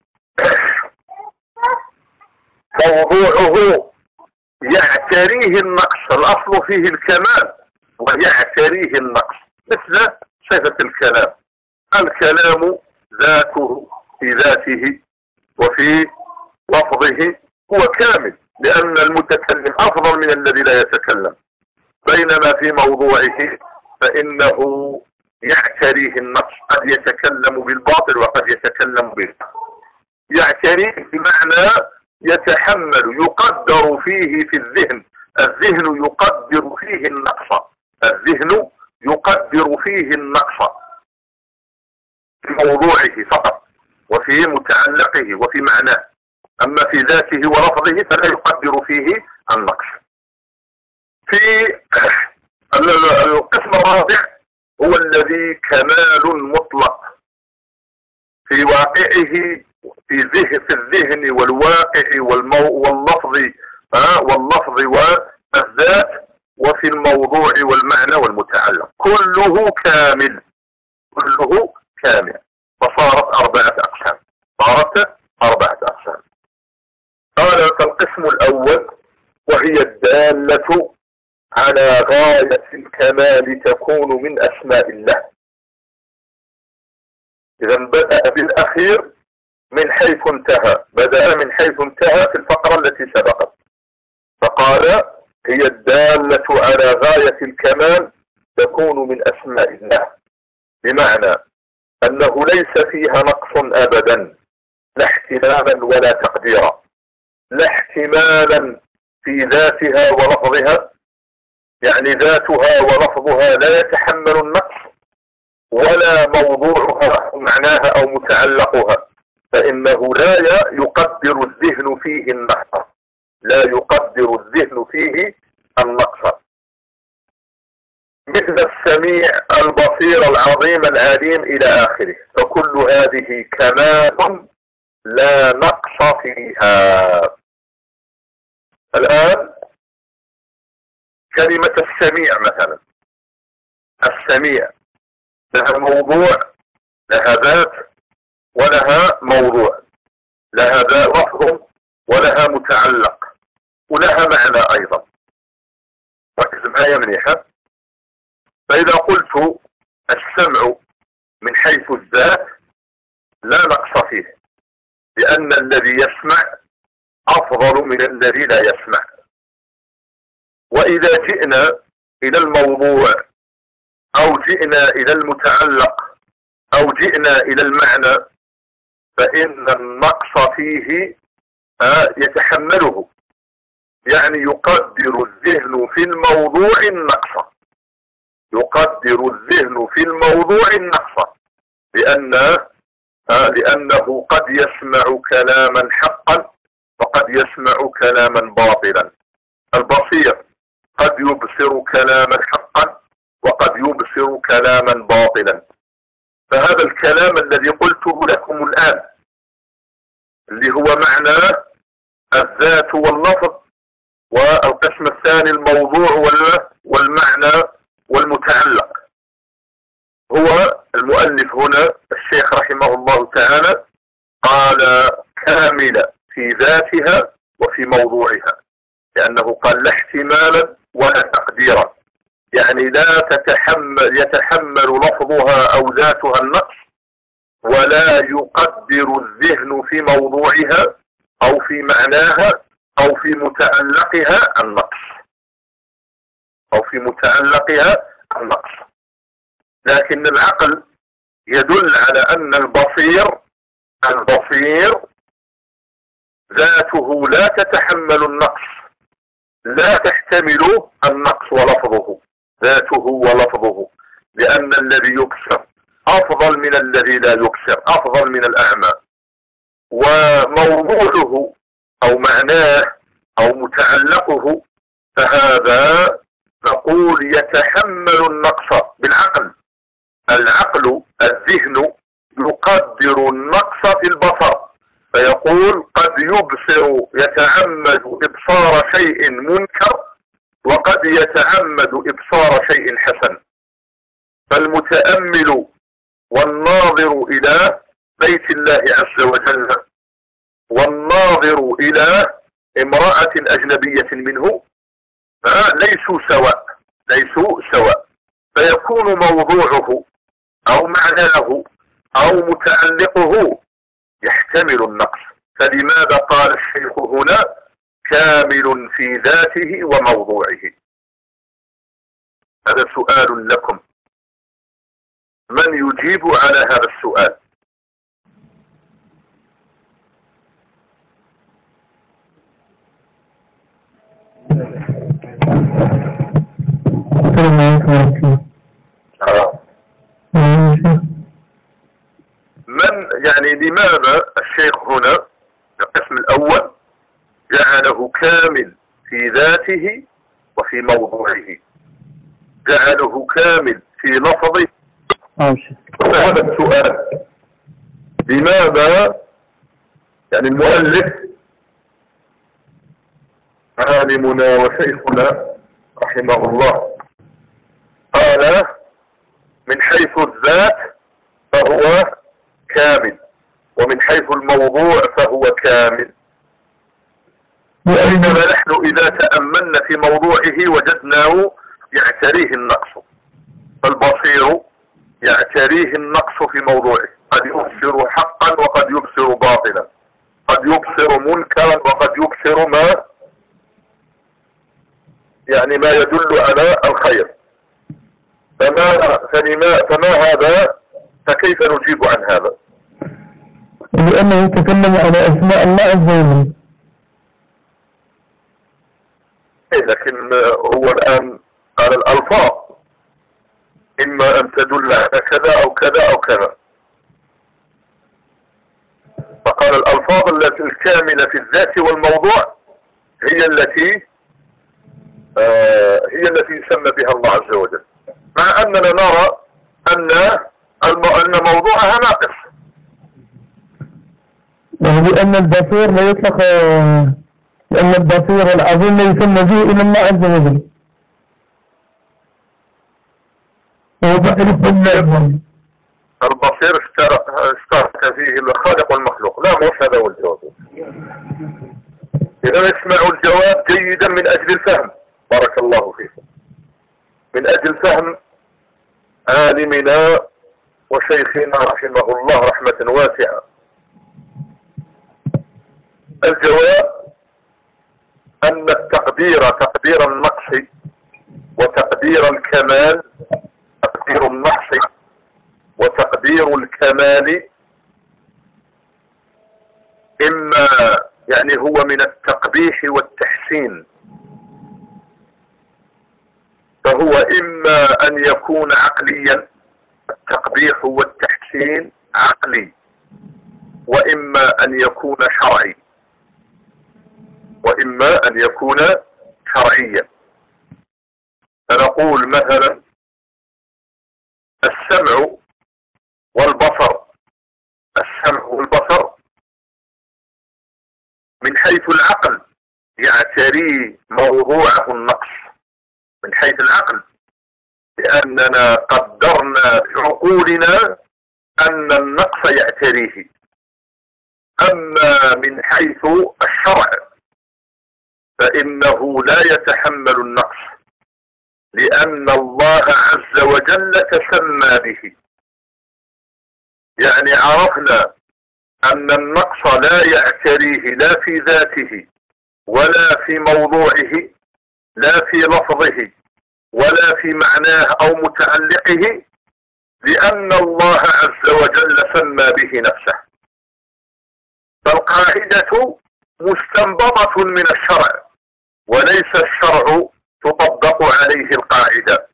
موضوعه يعتريه النقص، الأصل فيه الكمال ويعتريه النقص، مثل صفة الكلام. الكلام ذاته في ذاته وفي لفظه هو كامل، لأن المتكلم أفضل من الذي لا يتكلم، بينما في موضوعه فإنه يعتريه النقص، قد يتكلم بالباطل وقد يتكلم بالحق. يعتريه بمعنى يتحمل، يقدر فيه في الذهن، الذهن يقدر فيه النقص، الذهن يقدر فيه النقص في موضوعه فقط وفي متعلقه وفي معناه، أما في ذاته ولفظه فلا يقدر فيه النقص. في القسم الرابع هو الذي كمال مطلق في واقعه، في ذهن في الذهن والواقع والمو واللفظ ها واللفظ والذات وفي الموضوع والمعنى والمتعلق، كله كامل، كله كامل. فصارت أربعة أقسام، صارت أربعة أقسام. قال القسم الأول وهي الدالة على غاية الكمال تكون من أسماء الله. إذا بدأ بالأخير من حيث انتهى، بدأ من حيث انتهى في الفقرة التي سبقت، فقال هي الدالة على غاية الكمال تكون من أسماء الله، بمعنى أنه ليس فيها نقص أبدا، لا احتمالا ولا تقديرا، لا احتمالا في ذاتها ولفظها، يعني ذاتها ولفظها لا يتحمل النقص، ولا موضوعها معناها أو متعلقها، فإنه لا يقدر الذهن فيه النقص، لا يقدر الذهن فيه النقص. مثل السميع البصير العظيم العليم إلى آخره، فكل هذه كمال لا نقص فيها. الآن كلمة السميع مثلا، السميع لها موضوع، لها ذات ولها موضوع، لها لفظ ولها متعلق ولها معنى أيضا. ركز معايا منيحة. فإذا قلت السمع من حيث الذات لا نقص فيه، لأن الذي يسمع أفضل من الذي لا يسمع. وإذا جئنا إلى الموضوع أو جئنا إلى المتعلق أو جئنا إلى المعنى فإن النقص فيه يتحمله، يعني يقدر الذهن في الموضوع النقص، يقدر الذهن في الموضوع النقص، لأن لأنه قد يسمع كلاما حقا وقد يسمع كلاما باطلا. البصير قد يبصر كلاما حقا وقد يبصر كلاما باطلا. فهذا الكلام الذي قلته لكم الآن اللي هو معنى الذات واللفظ، والقسم الثاني الموضوع والمعنى والمتعلق، هو المؤلف هنا الشيخ رحمه الله تعالى قال كاملة في ذاتها وفي موضوعها، لأنه قال لا احتمالا ولا تقديرا، يعني لا تتحمل يتحمل لفظها أو ذاتها النقص، ولا يقدر الذهن في موضوعها أو في معناها أو في متعلقها النقص أو في متعلقها النقص. لكن العقل يدل على أن البصير البصير ذاته لا تتحمل النقص، لا تحتمل النقص ولفظه، ذاته ولفظه، لأن الذي يبصر أفضل من الذي لا يبصر، أفضل من الأعمى. وموضوعه أو معناه أو متعلقه فهذا نقول يتحمل النقص بالعقل. العقل الذهن يقدر النقص في البصر، فيقول قد يبصر يتعمد إبصار شيء منكر وقد يتعمد إبصار شيء حسن. فالمتأمل والناظر إلى بيت الله عز وجل والناظر إلى امرأة أجنبية منه ليسوا سواء ليسوا سواء فيكون موضوعه أو معناه أو متعلقه يحتمل النقص. فلماذا قال الشيخ هنا كامل في ذاته وموضوعه؟ هذا سؤال لكم، من يجيب على هذا السؤال؟ من يعني لماذا الشيخ هنا القسم الأول جعله كامل في ذاته وفي موضوعه، جعله كامل في لفظه؟ هذا السؤال لماذا يعني المؤلف عالمنا وشيخنا رحمه الله قال من حيث الذات فهو كامل ومن حيث الموضوع فهو كامل. وإنما نحن إذا تأملنا في موضوعه وجدناه يعتريه النقص، فالبصير يعتريه النقص في موضوعه، قد يبصر حقا وقد يبصر باطلا، قد يبصر منكرا وقد يبصر ما يعني ما يدل على الخير. فما فلما فما هذا فكيف نجيب عن هذا؟ لأنه يتكلم على أسماء الله عز وجل. لكن هو الآن قال الألفاظ إما أن تدل على كذا أو كذا أو كذا، فقال الألفاظ التي الكاملة في الذات والموضوع هي التي آه هي التي يسمى بها الله عز وجل، مع أننا نرى أن أن موضوعها ناقص. لأن البصير لا يطلق، لأن البصير العظيم لا يسمى به إلا الله عز وجل. البصير اشترك فيه الخالق والمخلوق، لا مش هذا هو الجواب. إذا اسمعوا الجواب جيدا من أجل الفهم، بارك الله فيكم، من أجل فهم عالمنا وشيخنا رحمه الله رحمة واسعة. الجواب أن التقدير تقدير النقص وتقدير الكمال، تقدير النقص وتقدير الكمال إما يعني هو من التقبيح والتحسين، فهو إما أن يكون عقليا، التقبيح والتحسين عقلي، وإما أن يكون شرعي، وإما أن يكون شرعيا. فنقول مثلا السمع والبصر، السمع والبصر من حيث العقل يعتري موضوعه النقص، من حيث العقل لأننا قدرنا بعقولنا أن النقص يعتريه. أما من حيث الشرع فإنه لا يتحمل النقص، لأن الله عز وجل تسمى به. يعني عرفنا أن النقص لا يعتريه لا في ذاته ولا في موضوعه لا في لفظه ولا في معناه أو متعلقه، لأن الله عز وجل سمى به نفسه. فالقاعدة مستنبطة من الشرع، وليس الشرع تطبق عليه القاعدة.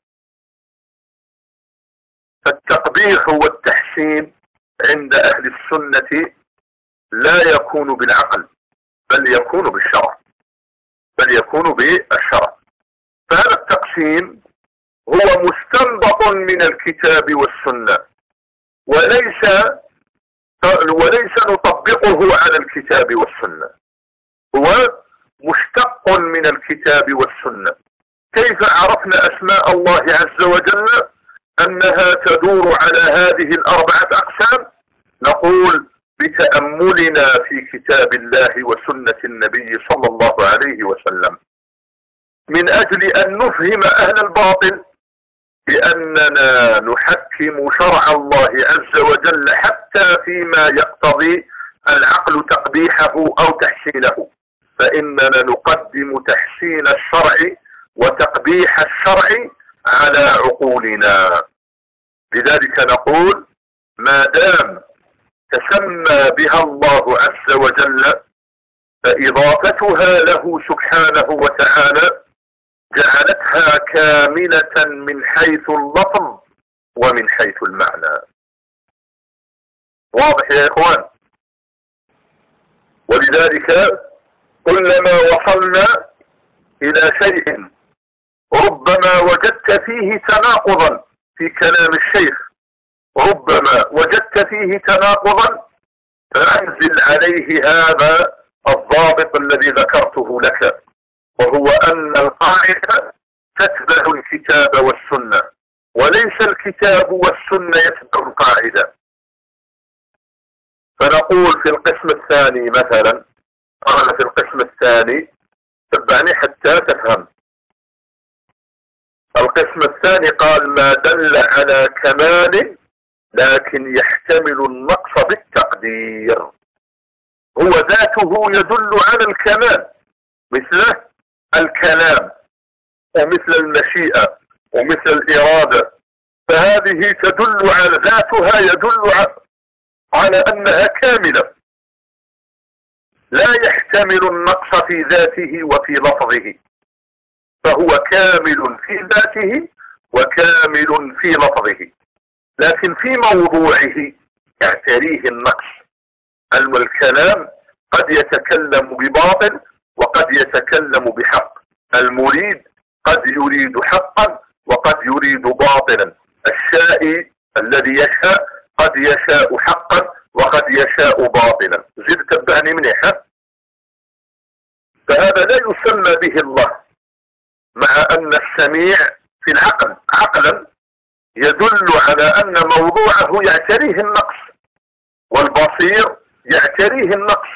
فالتقبيح والتحسين عند أهل السنة لا يكون بالعقل، بل يكون بالشرع بل يكون بالشرع. فهذا التقسيم هو مستنبط من الكتاب والسنة، وليس وليس نطبقه على الكتاب والسنة، هو مشتق من الكتاب والسنة. كيف عرفنا أسماء الله عز وجل أنها تدور على هذه الأربعة أقسام؟ نقول بتأملنا في كتاب الله وسنة النبي صلى الله عليه وسلم، من أجل أن نفهم أهل الباطل بأننا نحكم شرع الله عز وجل حتى فيما يقتضي العقل تقبيحه أو تحسينه، فإننا نقدم تحسين الشرع وتقبيح الشرع على عقولنا. لذلك نقول ما دام تسمى بها الله عز وجل فإضافتها له سبحانه وتعالى جعلتها كاملة من حيث اللفظ ومن حيث المعنى. واضح يا إخوان؟ ولذلك كلما وصلنا إلى شيء ربما وجدت فيه تناقضا في كلام الشيخ، ربما وجدت فيه تناقضا، فأنزل عليه هذا الضابط الذي ذكرته لك، وهو أن القاعدة تتبع الكتاب والسنة، وليس الكتاب والسنة يتبع القاعدة. فنقول في القسم الثاني مثلا، قال في القسم الثاني، تبعني حتى تفهم. القسم الثاني قال ما دل على كمال لكن يحتمل النقص بالتقدير، هو ذاته يدل على الكمال، مثل الكلام ومثل المشيئة ومثل الإرادة، فهذه تدل على ذاتها، يدل على أنها كاملة، لا يحتمل النقص في ذاته وفي لفظه، فهو كامل في ذاته وكامل في لفظه، لكن في موضوعه يعتريه النقص. الكلام قد يتكلم بباطل وقد يتكلم بحق، المريد قد يريد حقا وقد يريد باطلا، الشائي الذي يشاء قد يشاء حقا وقد يشاء باطلا. زد تبعني منيحة. فهذا لا يسمى به الله، مع أن السميع في العقل عقلا يدل على أن موضوعه يعتريه النقص، والبصير يعتريه النقص،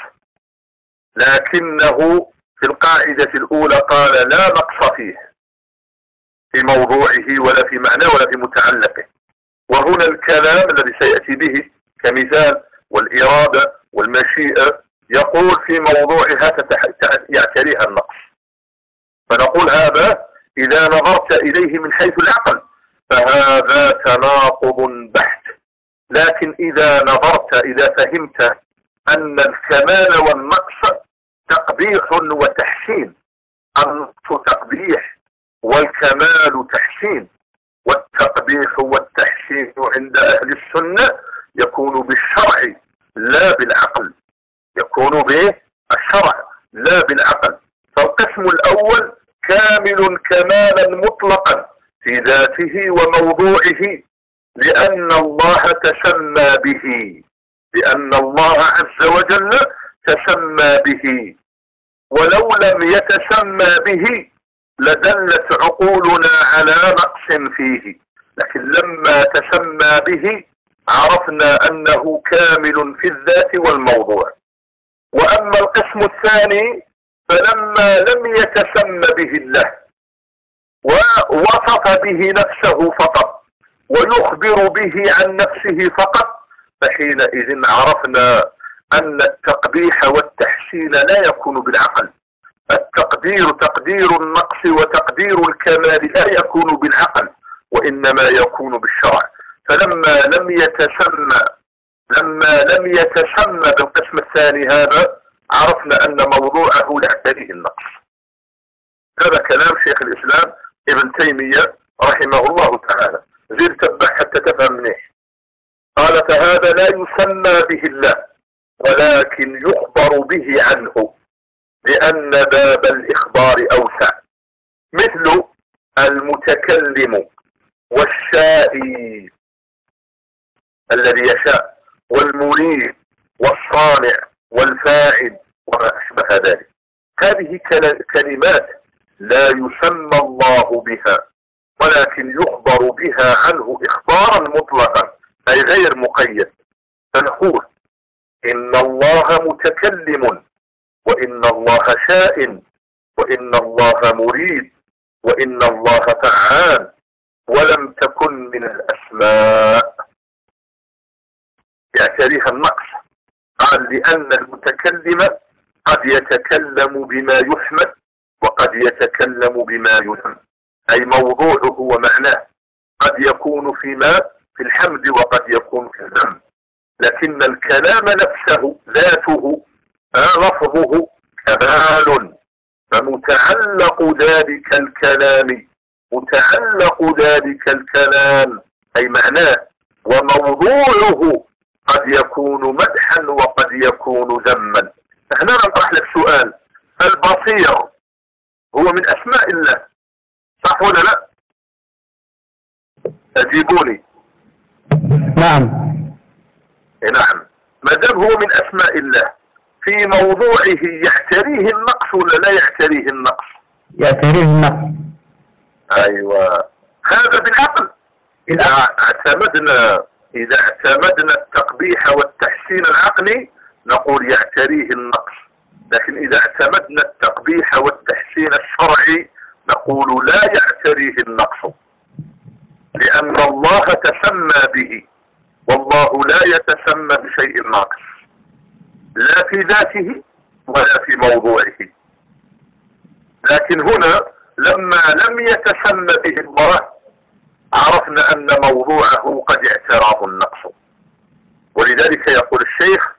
لكنه في القاعدة الأولى قال لا نقص فيه في موضوعه ولا في معناه ولا في متعلقه. وهنا الكلام الذي سيأتي به كمثال والإرادة والمشيئة يقول في موضوعها يعتريها النقص، فنقول هذا إذا نظرت إليه من حيث العقل فهذا تناقض بحت. لكن إذا نظرت إذا فهمت أن الكمال والنقص تقبيح وتحسين، النقص تقبيح والكمال تحسين، والتقبيح والتحسين عند أهل السنة يكون بالشرع لا بالعقل، يكون بالشرع لا بالعقل. فالقسم الأول كامل كمالا مطلقا في ذاته وموضوعه، لأن الله تسمى به، لأن الله عز وجل تسمى به، ولو لم يتسمى به لدلت عقولنا على نقص فيه، لكن لما تسمى به عرفنا أنه كامل في الذات والموضوع. وأما القسم الثاني فلما لم يتسمى به الله ووصف به نفسه فقط ويخبر به عن نفسه فقط، فحينئذ عرفنا أن التقبيح والتحسين لا يكون بالعقل. التقدير تقدير النقص وتقدير الكمال لا يكون بالعقل، وإنما يكون بالشرع. فلما لم يتسمى لما لم يتسمى بالقسم الثاني هذا عرفنا أن موضوعه لا يعتريه النقص. هذا كلام شيخ الإسلام ابن تيمية رحمه الله تعالى. زير تبع حتى تفهم منيح. قال فهذا لا يسمى به الله ولكن يخبر به عنه، لأن باب الإخبار أوسع، مثل المتكلم والشائي الذي يشاء والمريد والصانع والفاعل وما أشبه ذلك. هذه كلمات لا يسمى الله بها ولكن يخبر بها عنه إخبارا مطلقا أي غير مقيد. فنقول إن الله متكلم، وإن الله شاء، وإن الله مريد، وإن الله فعال، ولم تكن من الأسماء يعتريها النقص. قال لأن المتكلم قد يتكلم بما يحمد وقد يتكلم بما يذم، أي موضوعه ومعناه قد يكون فيما في الحمد وقد يكون في الذم، لكن الكلام نفسه ذاته لفظه كمال، فمتعلق ذلك الكلام متعلق ذلك الكلام أي معناه وموضوعه قد يكون مدحا وقد يكون ذما. هنا نطرح لك سؤال: البصير هو من أسماء الله صح ولا لا؟ أجيبوني. نعم. نعم. ما دام هو من أسماء الله في موضوعه يعتريه النقص ولا لا يعتريه النقص؟ يعتريه النقص. أيوة، هذا بالعقل. إذا اعتمدنا إذا اعتمدنا التقبيح والتحسين العقلي نقول يعتريه النقص، لكن إذا اعتمدنا التقبيح والتحسين الشرعي نقول لا يعتريه النقص، لأن الله تسمى به، والله لا يتسمى بشيء ناقص لا في ذاته ولا في موضوعه. لكن هنا لما لم يتسمى به الله عرفنا أن موضوعه قد اعتراه النقص. ولذلك يقول الشيخ: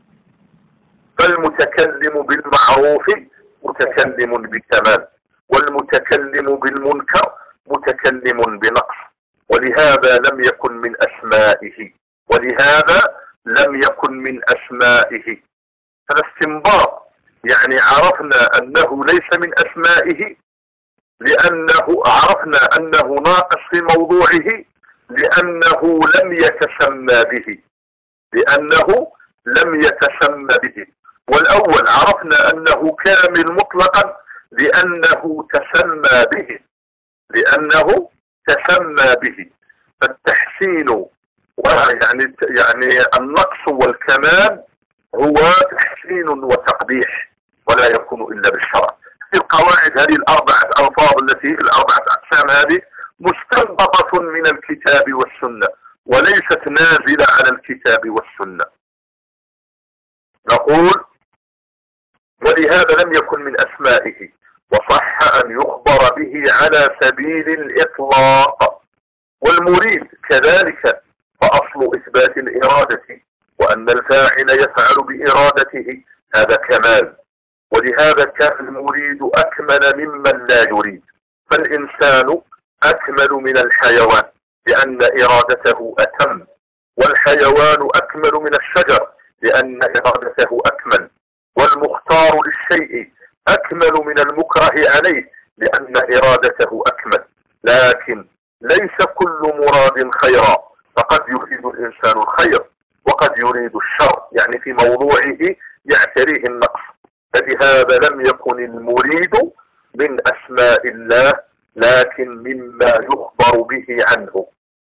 فالمتكلم بالمعروف متكلم بكمال، والمتكلم بالمنكر متكلم بنقص، ولهذا لم يكن من أسمائه ولهذا لم يكن من أسمائه. هذا استنباط، يعني عرفنا أنه ليس من أسمائه لأنه عرفنا أنه ناقص في موضوعه لأنه لم يتسمى به لأنه لم يتسمى به. والأول عرفنا أنه كامل مطلقا لأنه تسمى به لأنه تسمى به. فالتحسين يعني يعني النقص والكمال هو تحسين وتقبيح ولا يكون إلا بالشرع. القواعد هذه الأربعة ألفاظ التي الأربعة أقسام هذه مستنبطة من الكتاب والسنة وليست نازلة على الكتاب والسنة. نقول: ولهذا لم يكن من أسمائه، وصح أن يخبر به على سبيل الإطلاق. والمريد كذلك، فأصل إثبات الإرادة وأن الفاعل يفعل بإرادته هذا كمال، ولهذا كان المريد أكمل ممن لا يريد. فالإنسان أكمل من الحيوان لأن إرادته أتم، والحيوان أكمل من الشجر لأن إرادته أكمل، والمختار للشيء أكمل من المكره عليه لأن إرادته أكمل. لكن ليس كل مراد خيرا، فقد يريد الإنسان الخير وقد يريد الشر، يعني في موضوعه يعتريه النقص. فلهذا لم يكن المريد من أسماء الله لكن مما يخبر به عنه.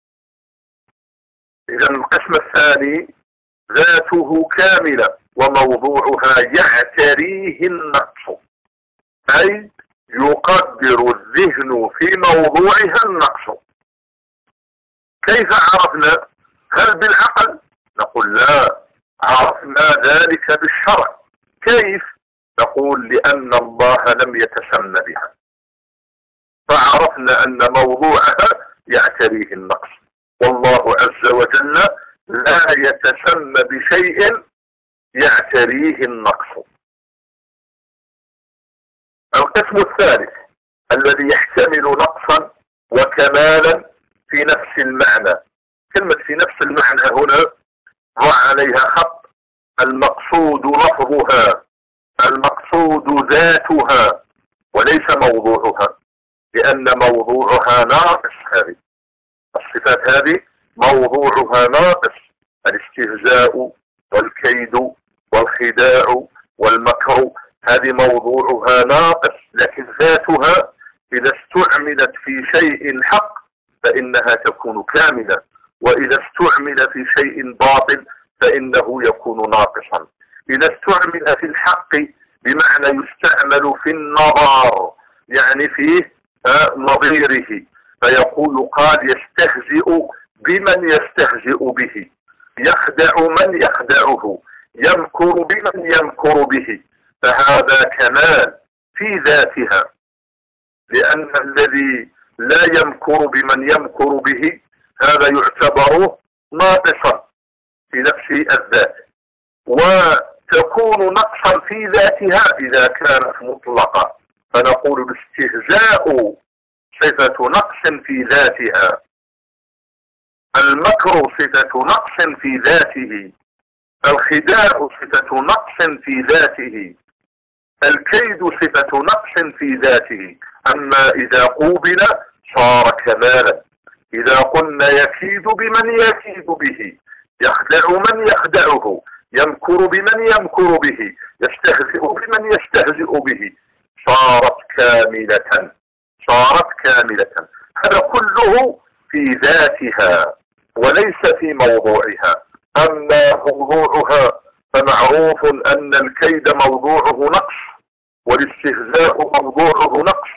إذا القسم الثاني ذاته كاملة وموضوعها يعتريه النقص، أي يقدر الذهن في موضوعها النقص. كيف عرفنا؟ هل بالعقل؟ نقول لا، عرفنا ذلك بالشرع. كيف؟ نقول لأن الله لم يتسمى بها، فعرفنا أن موضوعها يعتريه النقص، والله عز وجل لا يتسمى بشيء يعتريه النقص. القسم الثالث الذي يحتمل نقصا وكمالا في نفس المعنى. كلمة في نفس المعنى هنا ضع عليها خط، المقصود لفظها، المقصود ذاتها وليس موضوعها، لأن موضوعها ناقص. هذه الصفات هذه موضوعها ناقص، الاستهزاء والكيد والخداع والمكر، هذه موضوعها ناقص، لكن ذاتها إذا استعملت في شيء حق فإنها تكون كاملة، وإذا استعمل في شيء باطل فإنه يكون ناقصا. إذا استعمل في الحق بمعنى يستعمل في النظر، يعني فيه نظيره، فيقول قال يستهزئ بمن يستهزئ به، يخدع من يخدعه، يمكر بمن يمكر به، فهذا كمال في ذاتها، لأن الذي لا يمكر بمن يمكر به هذا يعتبر ناقصا في نفس الذات، وتكون نقصا في ذاتها إذا كانت مطلقة، فنقول الاستهزاء صفة نقص في ذاتها، المكر صفة نقص في ذاته، الخداع صفة نقص في ذاته، الكيد صفة نقص في ذاته. أما إذا قوبل صار كمالا. إذا قلنا يكيد بمن يكيد به، يخدع من يخدعه، يمكر بمن يمكر به، يستهزئ بمن يستهزئ به، صارت كاملة، صارت كاملة. هذا كله في ذاتها وليس في موضوعها. أما موضوعها فمعروف أن الكيد موضوعه نقص، والاستهزاء موضوعه نقص،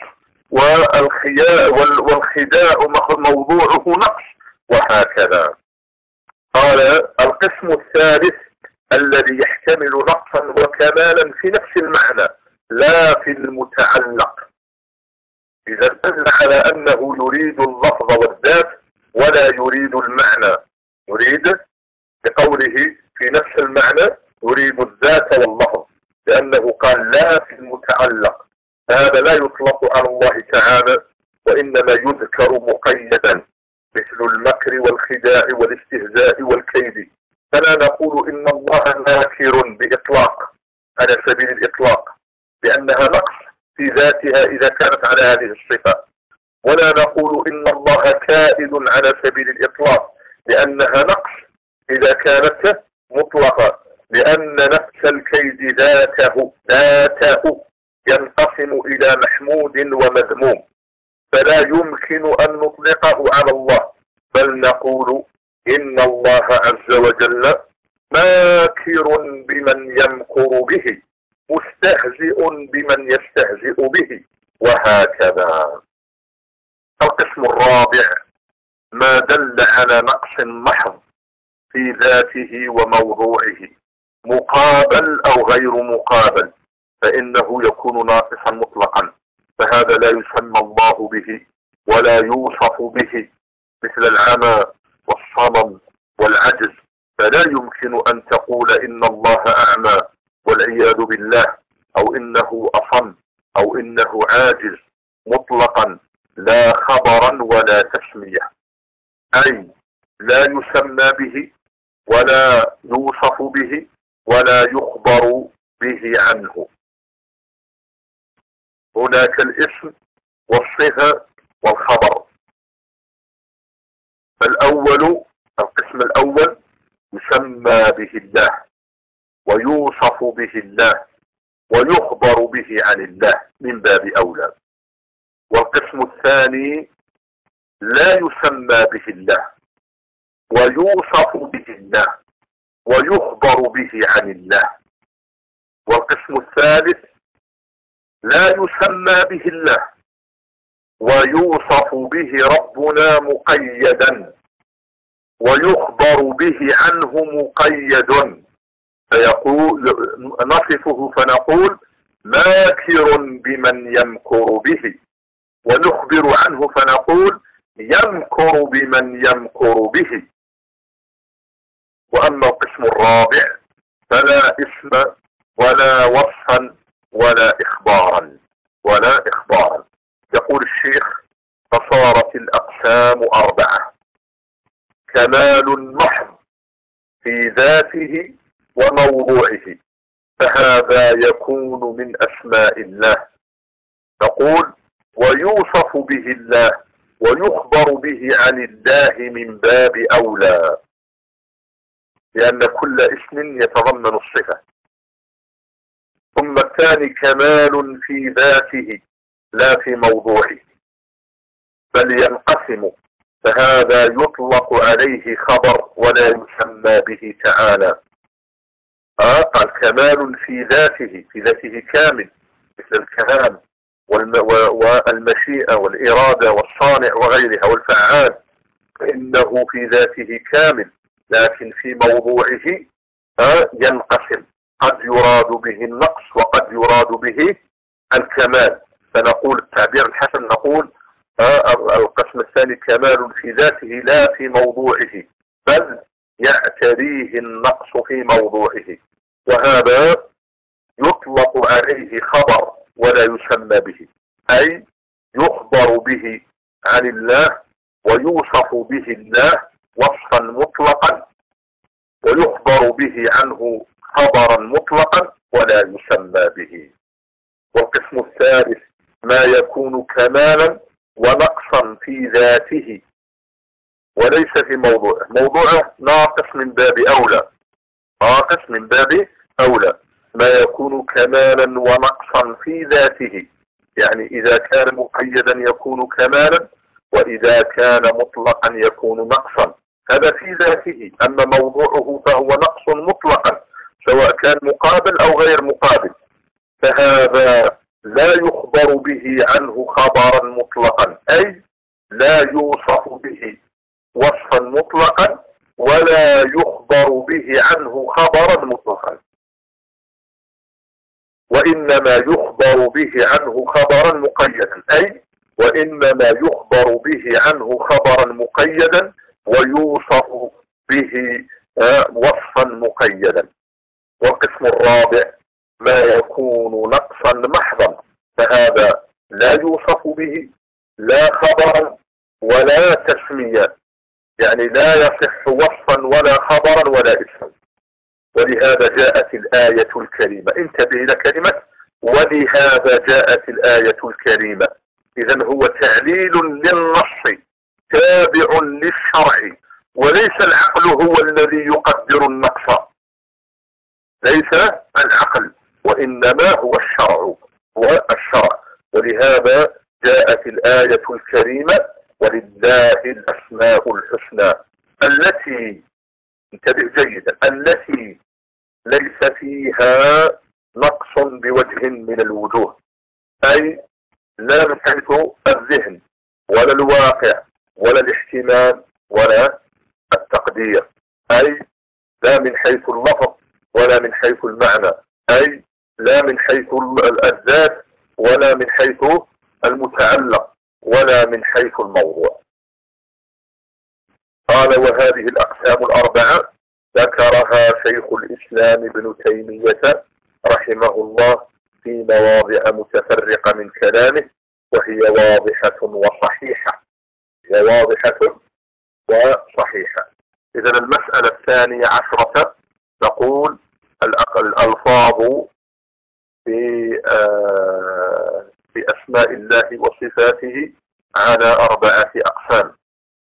والخداع موضوعه نقص، وهكذا. قال القسم الثالث الذي يحتمل نقصا وكمالا في نفس المعنى لا في المتعلق، إذا دل على أنه يريد اللفظ والذات ولا يريد المعنى، يريد بقوله في نفس المعنى يريد الذات واللفظ، لأنه قال لا في المتعلق، هذا لا يطلق على الله تعالى، وإنما يذكر مقيدا مثل المكر والخداع والاستهزاء والكيد، فلا نقول إن الله ماكر بإطلاق على سبيل الإطلاق، لأنها نقص في ذاتها إذا كانت على هذه الصفة، ولا نقول إن الله كائد على سبيل الإطلاق، لأنها نقص إذا كانت مطلقة، لأن نفس الكيد ذاته ذاته ينقسم إلى محمود ومذموم، فلا يمكن أن نطلقه على الله، بل نقول إن الله عز وجل ماكر بمن يمكر به، مستهزئ بمن يستهزئ به، وهكذا. القسم الرابع ما دل على نقص محض في ذاته وموضوعه مقابل أو غير مقابل، فإنه يكون ناقصا مطلقا، فهذا لا يسمى الله به ولا يوصف به، مثل العمى والصمم والعجز، فلا يمكن أن تقول إن الله أعمى والعياذ بالله، أو إنه أصم، أو إنه عاجز مطلقا، لا خبرا ولا تسمية، أي لا يسمى به ولا يوصف به ولا يخبر به عنه. هناك الاسم والصفة والخبر. فالأول القسم الأول يسمى به الله ويوصف به الله ويخبر به عن الله من باب أولى، والقسم الثاني لا يسمى به الله ويوصف به الله ويخبر به عن الله. والقسم الثالث لا يسمى به الله ويوصف به ربنا مقيدا ويخبر به عنه مقيد، فيقول نصفه فنقول ماكر بمن يمكر به، ونخبر عنه فنقول يمكر بمن يمكر به. وأما القسم الرابع فلا اسم ولا وصفا ولا إخبارا ولا إخبارا. يقول الشيخ فصارت الأقسام أربعة: كمال محض في ذاته وموضوعه، فهذا يكون من أسماء الله. نقول ويوصف به الله ويخبر به عن الله من باب أولى، لأن كل اسم يتضمن الصفة. ثم الثاني كمال في ذاته لا في موضوعه، بل ينقسم، فهذا يطلق عليه خبر ولا يسمى به تعالى. آه قال كمال في ذاته، في ذاته كامل مثل الكلام والمشيئة والإرادة والصانع وغيرها والفعال، فإنه في ذاته كامل، لكن في موضوعه آه ينقسم، قد يراد به النقص وقد يراد به الكمال. فنقول التعبير الحسن نقول آه القسم الثاني كمال في ذاته لا في موضوعه، بل يعتريه النقص في موضوعه، وهذا يطلق عليه خبر ولا يسمى به، أي يخبر به عن الله ويوصف به الله وصفا مطلقا ويخبر به عنه خبرا مطلقا ولا يسمى به. والقسم الثالث ما يكون كمالا ونقصا في ذاته وليس في موضوعه، موضوعه ناقص من باب أولى، ناقص من باب أولى. ما يكون كمالا ونقصا في ذاته، يعني إذا كان مقيدا يكون كمالا، وإذا كان مطلقا يكون نقصا، هذا في ذاته. أما موضوعه فهو نقص مطلقا سواء كان مقابل أو غير مقابل، فهذا لا يخبر به عنه خبرا مطلقا، أي لا يوصف به وصفا مطلقا ولا يخبر به عنه خبرا مطلقا، وإنما يخبر به عنه خبرا مقيدا، أي وإنما يخبر به عنه خبرا مقيدا ويوصف به وصفا مقيدا. والقسم الرابع ما يكون نقصا محضا، فهذا لا يوصف به لا خبرا ولا تسمية، يعني لا يصح وصفا ولا خبرا ولا اسما. ولهذا جاءت الآية الكريمة، انتبه إلى كلمة ولهذا جاءت الآية الكريمة. إذن هو تعليل للنص تابع للشرع، وليس العقل هو الذي يقدر النقص، ليس العقل، وإنما هو الشرع، هو الشرع. ولهذا جاءت الآية الكريمة ولله الأسماء الحسنى التي، انتبه جيدا، التي ليس فيها نقص بوجه من الوجوه، أي لا من حيث الذهن ولا الواقع ولا الاحتمال ولا التقدير، أي لا من حيث اللفظ ولا من حيث المعنى، أي لا من حيث الذات ولا من حيث المتعلق ولا من حيث الموضوع. قال وهذه الأقسام الأربعة ذكرها شيخ الإسلام ابن تيمية رحمه الله في مواضع متفرقة من كلامه، وهي واضحة وصحيحة، هي واضحة وصحيحة. إذن المسألة الثانية عشرة نقول الألفاظ في آه في أسماء الله وصفاته على أربعة أقسام.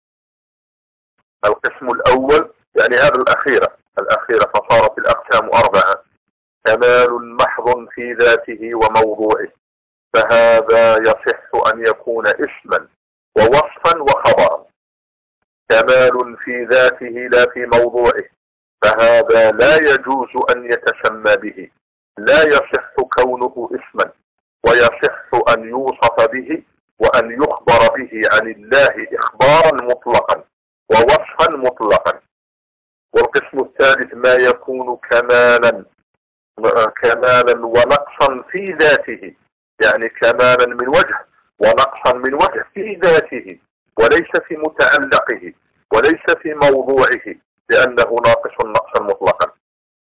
القسم الأول يعني هذا الأخيرة الأخيرة فصارت الأقسام أربعة: كمال محض في ذاته وموضوعه، فهذا يصح أن يكون اسما ووصفا وخبرا. كمال في ذاته لا في موضوعه، فهذا لا يجوز أن يتسمى به، لا يصح كونه اسما، ويصح أن يوصف به وأن يخبر به عن الله إخبارا مطلقا ووصفا مطلقا. والقسم الثالث ما يكون كمالا كمالا ونقصا في ذاته، يعني كمالا من وجه ونقصا من وجه في ذاته، وليس في متعلقه وليس في موضوعه، لأنه ناقص نقصا مطلقا.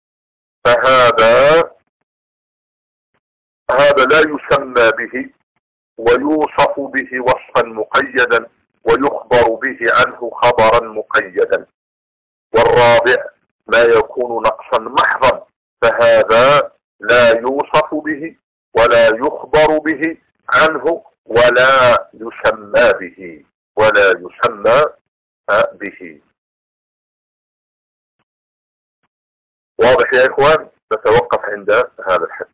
فهذا هذا لا يسمى به، ويوصف به وصفا مقيدا، ويخبر به عنه خبرا مقيدا. والرابع ما يكون نقصا محضا، فهذا لا يوصف به ولا يخبر به عنه ولا يسمى به ولا يسمى به. واضح يا إخوان؟ نتوقف عند هذا الحد.